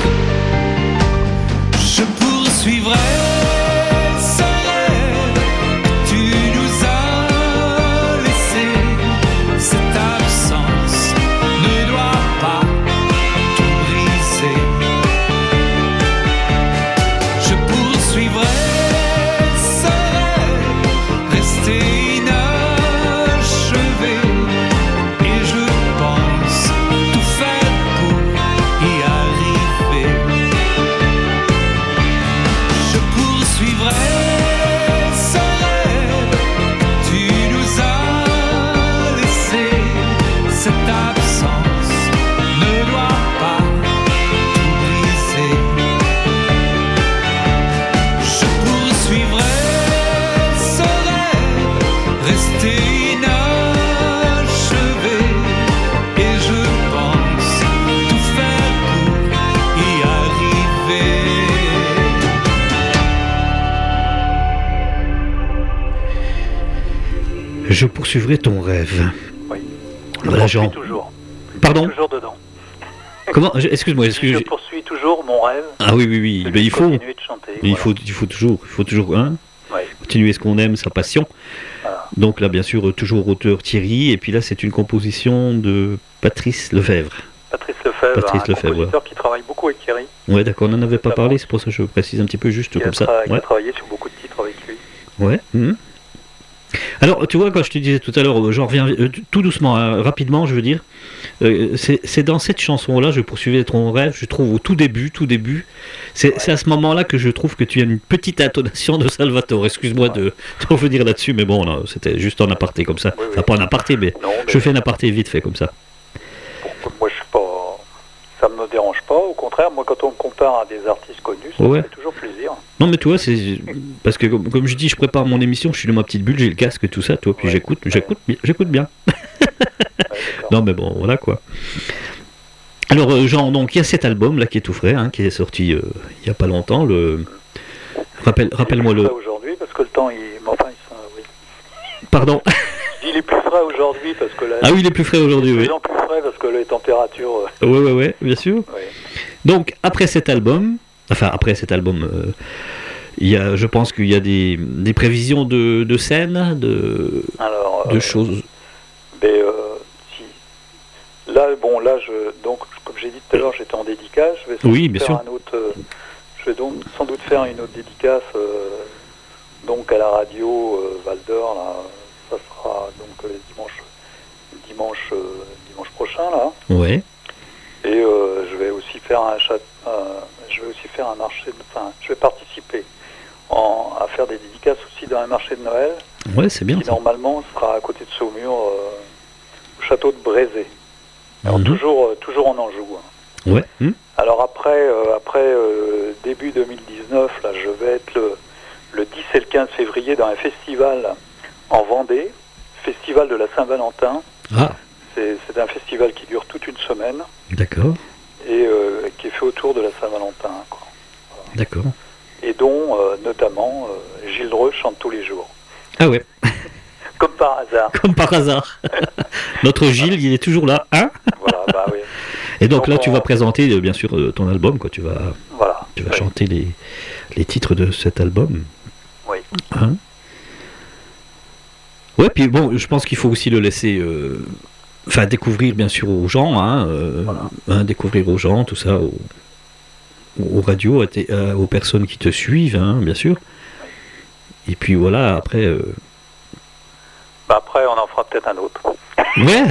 je poursuivrai ce rêve que tu nous as laissé. Cette absence ne doit pas Je poursuivrai ton rêve. Oui. Voilà, Jean. Toujours. Pardon. Toujours dedans. Comment? Excuse-moi. Je poursuis toujours mon rêve. Ah oui. Ben, il faut. Continuer de chanter. Il faut toujours continuer ce qu'on aime, sa passion. Voilà. Donc là, bien sûr, toujours auteur Thierry. Et puis là, c'est une composition de Patrice Lefebvre. Patrice Lefebvre, compositeur qui travaille beaucoup avec Thierry. Ouais, d'accord, on n'en avait pas parlé, c'est pour ça que je précise un petit peu juste comme ça. Il a travaillé sur beaucoup de titres avec lui. Ouais. Alors, tu vois, quand je te disais tout à l'heure, j'en reviens tout doucement, rapidement, je veux dire, c'est dans cette chanson-là, je poursuivais ton rêve, je trouve au tout début, c'est à ce moment-là que je trouve que tu as une petite intonation de Salvatore. Excuse-moi de revenir là-dessus, mais bon, là, c'était juste en aparté comme ça. Oui. Enfin, pas en aparté, mais je fais un aparté vite fait comme ça. Moi, ça me dérange pas. Au contraire, moi, quand on me compare à des artistes connus, ça me fait toujours plaisir. Non, mais toi, c'est parce que comme je dis, je prépare mon émission, je suis dans ma petite bulle, j'ai le casque, tout ça, toi, puis j'écoute bien. Non, mais bon, voilà quoi. Alors, Jean, donc il y a cet album là qui est tout frais, qui est sorti il y a pas longtemps. Rappelle-moi le. Aujourd'hui, parce que le temps, oui. Pardon. Il est plus frais aujourd'hui parce que là. Ah oui, il est plus frais aujourd'hui, oui. Il est plus frais parce que les températures. Oui, bien sûr. Oui. Donc après cet album, je pense qu'il y a des prévisions de scènes, de choses. Mais donc comme j'ai dit tout à l'heure, j'étais en dédicace. Je vais sans doute faire une autre dédicace donc à la radio Val d'Or là. Ça sera donc dimanche prochain là. Ouais. Et je vais aussi faire un marché. Je vais participer à faire des dédicaces aussi dans un marché de Noël. Ouais, c'est bien. Qui normalement sera à côté de Saumur, au château de Brézé. Alors toujours en Anjou. Ouais. Alors après début 2019, là, je vais être le 10 et le 15 février dans un festival en Vendée, festival de la Saint-Valentin. Ah. C'est un festival qui dure toute une semaine. D'accord. Et qui est fait autour de la Saint-Valentin. Voilà. D'accord. Et dont, notamment, Gilles Dreux chante tous les jours. Ah ouais. Comme par hasard. Notre Gilles, il est toujours là, Voilà, bah oui. Et donc là, tu vas présenter, bien sûr, ton album, quoi. Tu vas chanter les titres de cet album. Oui. Ouais, puis bon, je pense qu'il faut aussi le laisser... découvrir bien sûr aux gens, découvrir aux gens, tout ça, aux radios, aux personnes qui te suivent, bien sûr. Et puis voilà, après... Après, on en fera peut-être un autre. Ouais.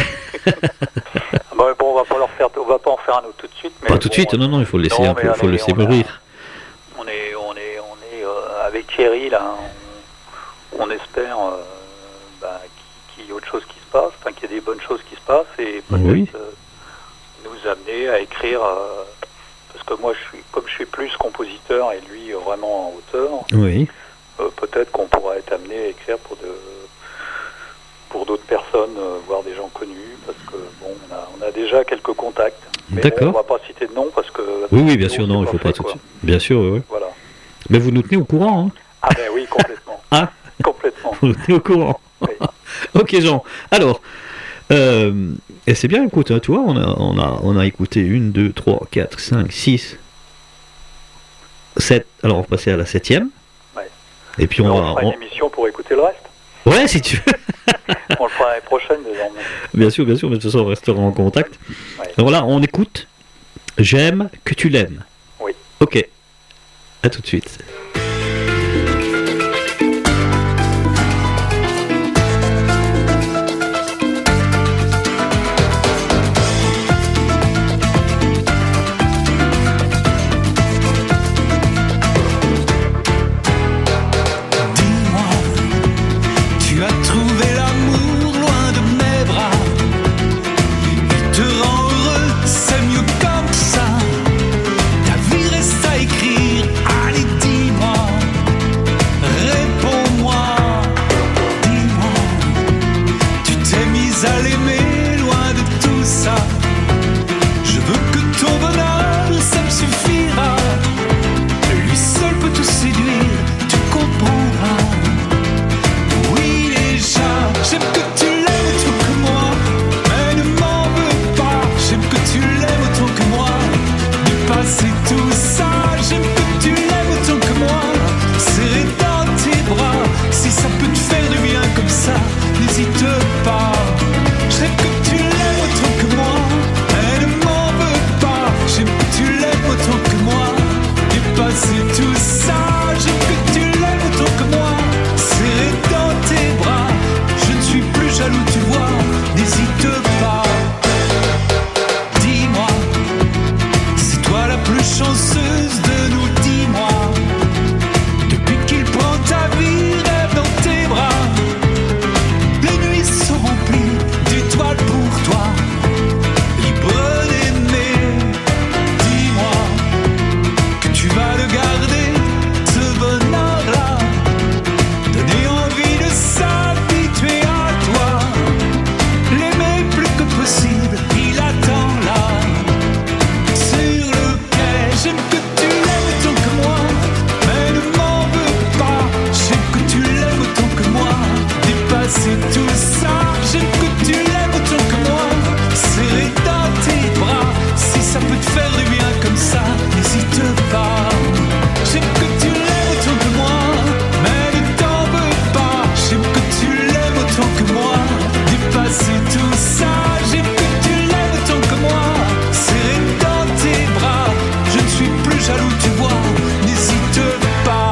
Bon, on va pas en faire un autre tout de suite. Mais pas tout de suite, non, il faut le laisser il faut le laisser mûrir. On est avec Thierry là, on espère qu'il y a autre chose qui se passe, qu'il y a des bonnes choses qui se passent et peut-être nous amener à écrire, parce que moi je suis plus compositeur et lui vraiment auteur, peut-être qu'on pourra être amené à écrire pour d'autres personnes, voire des gens connus, parce que bon, on a déjà quelques contacts. Mais d'accord. Bon, on va pas citer de nom parce que... Oui, bien sûr, non, il faut pas tout de suite. Bien sûr, oui. Voilà. Mais vous nous tenez au courant, Ah ben oui, complètement. Complètement. Vous nous tenez au courant. Oui. Ok, Jean. Alors, et c'est bien, écoute, tu vois, on a écouté 1, 2, 3, 4, 5, 6, 7. Alors, on va passer à la 7e. Ouais. Et puis on fera une émission pour écouter le reste. Ouais, si tu veux. On le fera l'année prochaine, désormais. Bien sûr, mais de toute façon, on restera en contact. Ouais. Alors là, on écoute J'aime que tu l'aimes. Oui. Ok. À tout de suite. C'est mieux comme ça. Ta vie reste à écrire. Allez, dis dépasser tout ça. J'aime que tu l'aimes autant que moi, serré dans tes bras. Je ne suis plus jaloux, tu vois, n'hésite pas. Dis-moi, c'est toi la plus chanceuse de nous, dis-moi. Depuis qu'il prend ta vie, rêve dans tes bras. Les nuits sont remplies d'étoiles pour toi, libre d'aimer. Dis-moi que tu vas le garder, ce bonheur-là. Donner envie de s'habituer à toi. L'aimer plus que possible, il attend là. Sur le quai, j'aime que tu l'aimes autant que moi, mais ne m'en veux pas. J'aime que tu l'aimes autant que moi, dépasser tout ça. J'aime que tu l'aimes autant que moi, serré dans tes bras. Si ça peut te faire du bien comme ça, n'hésite pas. J'aime que tu l'aimes autant que moi, mais ne t'en veux pas. J'aime que tu l'aimes autant que moi, dépasser tout ça. J'aime que tu l'aimes autant que moi, serré dans tes bras. Je ne suis plus jaloux, tu vois, n'hésite pas.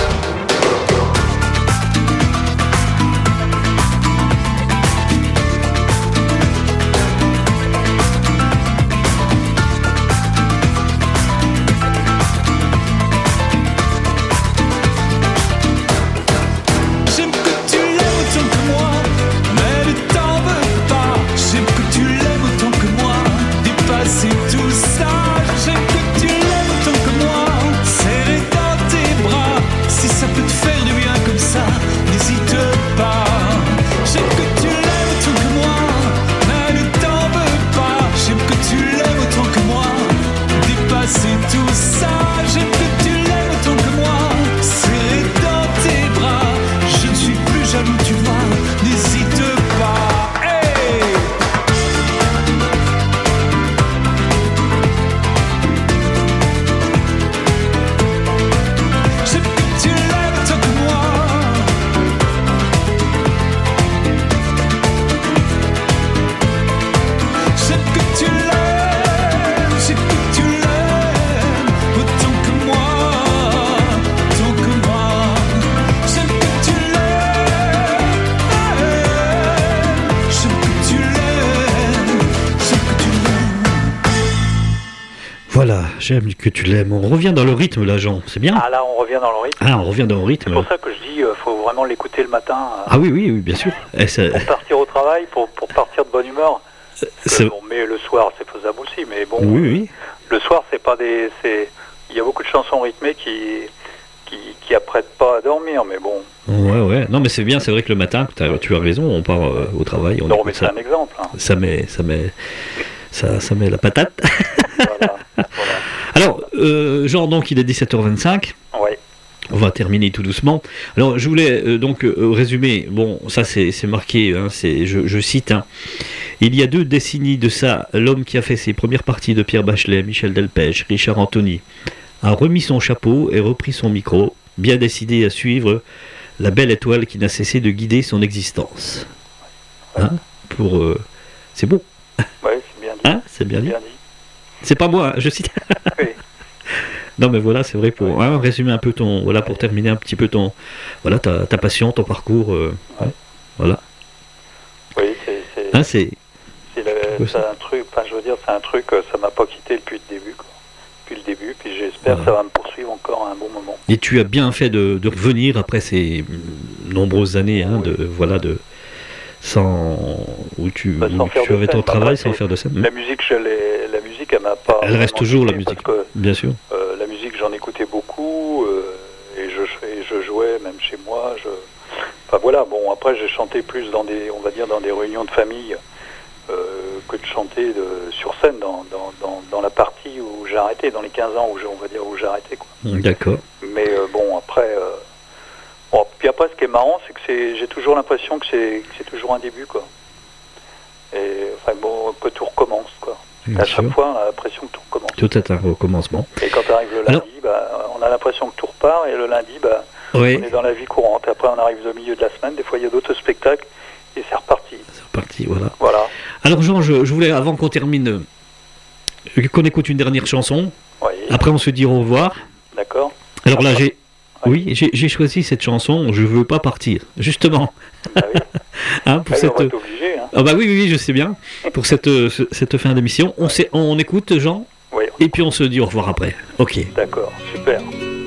J'aime que tu l'aimes autant que moi, mais ne t'en veux pas. J'aime que tu l'aimes autant que moi, dépasser tout ça. J'aime que tu l'aimes autant que moi, serré dans tes bras. Si ça peut te faire du bien comme ça, n'hésite pas. J'aime que tu l'aimes autant que moi, mais ne t'en veux pas. J'aime que tu l'aimes autant que moi, dépasser tout ça. J'aime que tu l'aimes autant que moi, serré dans tes bras. Je ne suis plus jaloux, tu vois, n'hésite pas. Hey! J'aime que tu l'aimes autant que moi. J'aime que tu l'aimes, j'aime que tu l'aimes autant que moi, autant que moi. J'aime que tu l'aimes, j'aime que tu l'aimes, j'aime que tu l'aimes. Voilà, j'aime que tu l'aimes. On revient dans le rythme là, Jean, c'est bien. Ah là, on revient dans le rythme. Ah, on revient dans le rythme. C'est pour ça que je dis, faut vraiment l'écouter le matin. Ah oui, oui, oui, bien sûr. Pour partir au travail, pour partir de bonne humeur. Bon, mais le soir, c'est faisable aussi. Mais bon, oui, oui. Le soir, c'est pas des. Il y a beaucoup de chansons rythmées qui apprêtent pas à dormir, mais bon. Ouais, ouais. Non, mais c'est bien. C'est vrai que le matin, tu as raison. On part au travail. Non, mais c'est un exemple. Hein. Ça met la patate. Voilà. Alors, Jean, donc il est 17h25. Ouais. On va terminer tout doucement. Alors, je voulais donc résumer. Bon, ça c'est marqué. Hein, je cite. Hein. Il y a 2 décennies de ça, l'homme qui a fait ses premières parties de Pierre Bachelet, Michel Delpech, Richard Anthony, a remis son chapeau et repris son micro, bien décidé à suivre la belle étoile qui n'a cessé de guider son existence. Hein, c'est beau. Ouais, c'est bien dit. Hein, c'est bien dit. C'est pas moi, je cite. Oui. Non, mais voilà, c'est vrai, pour résumer un peu pour terminer un petit peu ta passion, ton parcours. Voilà. Oui, c'est un truc, c'est un truc, ça m'a pas quitté depuis le début, quoi. Depuis le début, puis j'espère que ça va me poursuivre encore un bon moment. Et tu as bien fait de revenir après ces nombreuses années, hein, où tu avais ton travail sans faire de scène. La musique, elle m'a pas. Elle reste toujours la musique, bien sûr. La musique, j'en écoutais beaucoup et je jouais même chez moi. Enfin voilà. Bon, après, j'ai chanté plus dans des réunions de famille que de chanter sur scène dans la partie où j'ai arrêté, dans les 15 ans où j'ai arrêté, quoi. D'accord. Mais bon, après. Puis après, ce qui est marrant, c'est que j'ai toujours l'impression que c'est toujours un début, quoi. Et enfin bon, que tout recommence, quoi. À chaque fois, on a l'impression que tout recommence. Tout est un recommencement. Et quand arrive le lundi, on a l'impression que tout repart, et le lundi, on est dans la vie courante. Après, on arrive au milieu de la semaine, des fois, il y a d'autres spectacles, et c'est reparti. C'est reparti, voilà. Alors, Jean, je voulais, avant qu'on termine, qu'on écoute une dernière chanson. Oui. Après, on se dit au revoir. D'accord. Alors là, j'ai choisi cette chanson, Je veux pas partir, justement. Ah oui. Hein, pour cette... On va être obligé. Hein. Ah bah oui, je sais bien. Pour cette fin d'émission, on écoute, Jean. Oui. Et puis on se dit au revoir après. Ok. D'accord, super.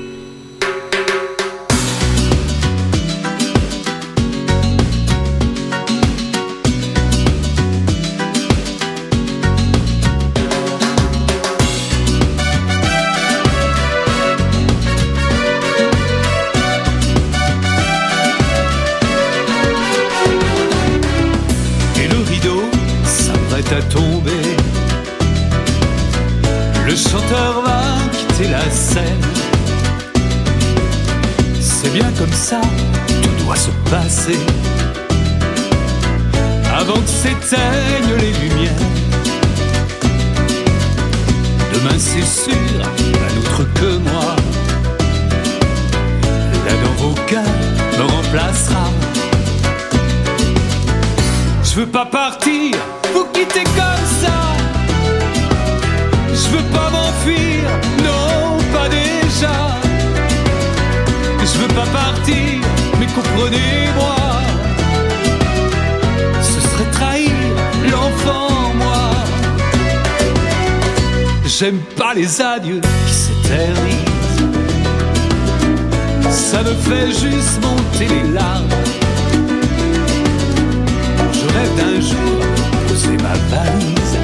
À tomber, le chanteur va quitter la scène. C'est bien comme ça, tout doit se passer avant que s'éteignent les lumières. Demain c'est sûr, un autre que moi, là dans vos cœurs, me remplacera. Je veux pas partir, vous quitter comme ça. Je veux pas m'enfuir, non, pas déjà. Je veux pas partir, mais comprenez-moi, ce serait trahir l'enfant en moi. J'aime pas les adieux qui s'éternisent, ça me fait juste monter les larmes. Je rêve d'un jour poser ma valise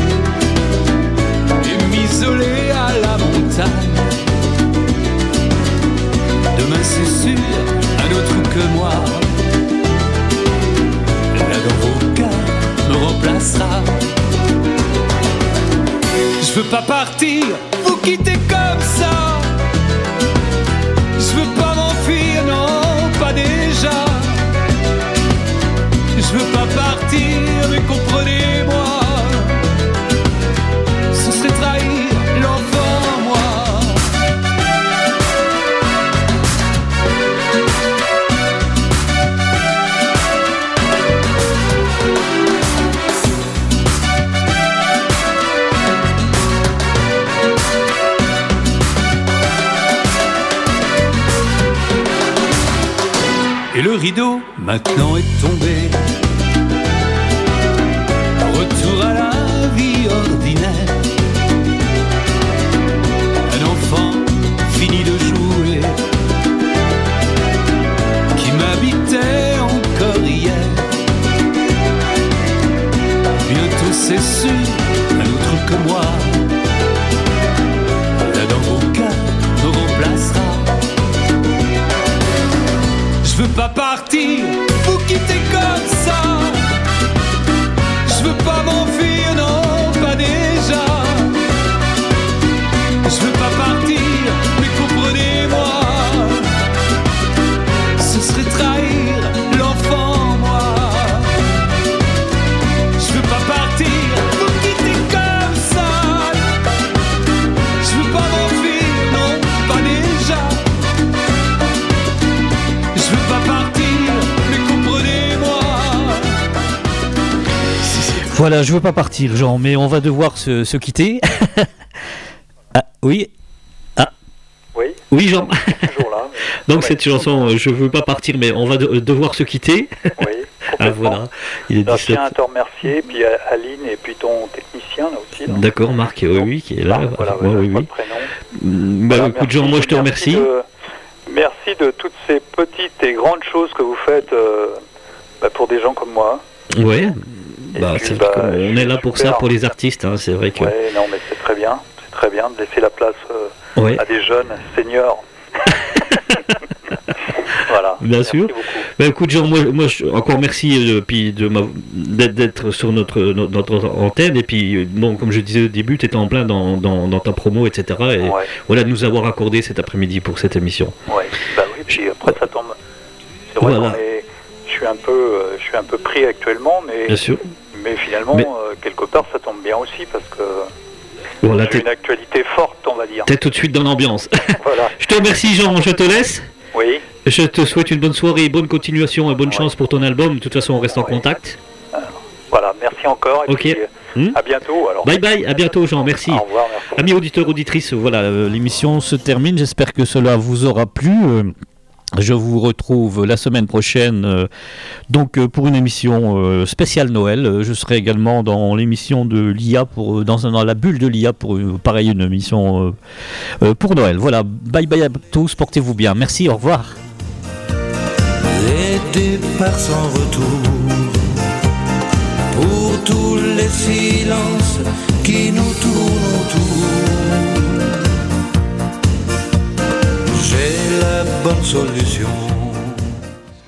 et m'isoler à la montagne. Demain c'est sûr, un autre que moi, là dans vos cœurs, me remplacera. Je veux pas partir, vous quitter comme ça. Je veux pas m'enfuir, non, pas déjà. Je veux pas partir, mais comprenez-moi, ce serait trahir l'enfant en moi. Et le rideau maintenant est tombé. Retour à la vie ordinaire. Un enfant fini de jouer, qui m'habitait encore hier. Bientôt c'est sûr, un autre que moi, là dans vos cœurs, me remplacera. Je veux pas partir, vous quitter comme ça. Je veux pas m'enfuir, non, pas déjà. Je veux pas partir, mais comprenez-moi, ce serait trahir l'enfant en moi. Je veux pas partir, vous quitter comme ça. Je veux pas m'enfuir, non, pas déjà. Je veux pas partir, mais comprenez-moi. Voilà, je veux pas partir, Jean, mais on va devoir se quitter. Ah, oui. Ah. Oui. Oui, Jean. Toujours là. Donc cette chanson, je veux pas partir, mais on va devoir se quitter. Oui. Ah voilà. Il est je 17. tiens à te remercier, puis Aline et puis ton technicien là aussi. Là. D'accord, Marc, oui, qui est là. Voilà, oui. Pas de prénom. Bah, Voilà, écoute, Jean, moi je te remercie. Merci de toutes ces petites et grandes choses que vous faites pour des gens comme moi. Ouais. Et Bah, puis, c'est vrai qu'on est là pour super. ça, pour les artistes, hein, c'est vrai que... Ouais, non, mais c'est très bien de laisser la place Ouais. à des jeunes seniors. Voilà. Bien Merci sûr. beaucoup. Bah, écoute, Jean, moi encore merci puis d'être sur notre antenne, et puis bon, comme je disais au début, tu étais en plein dans ta promo, etc. Et Ouais. voilà, de nous avoir accordé cet après-midi pour cette émission. Ouais. Bah oui, puis après ça tombe. C'est vrai Voilà. je suis un peu pris actuellement, Bien sûr. mais finalement, quelque part, ça tombe bien aussi parce que Voilà, j'ai une actualité forte, on va dire. t'es tout de suite dans l'ambiance. Voilà. Je te remercie, Jean, je te laisse. Oui. Je te souhaite une bonne soirée, bonne continuation et bonne chance pour ton album. De toute façon, on reste en contact. Voilà. Merci encore. Et ok. puis, à bientôt. Alors. Bye bye, à bientôt Jean, merci. Au revoir, merci. Amis auditeurs, auditrices, voilà, l'émission se termine. J'espère que cela vous aura plu. Je vous retrouve la semaine prochaine pour une émission spéciale Noël. Je serai également dans l'émission de l'IA, dans la bulle de l'IA pour une émission pour Noël. Voilà, bye bye à tous, portez-vous bien. Merci, au revoir. Les départs sans retour, pour tous les silences qui nous tournent autour, j'ai la bonne solution.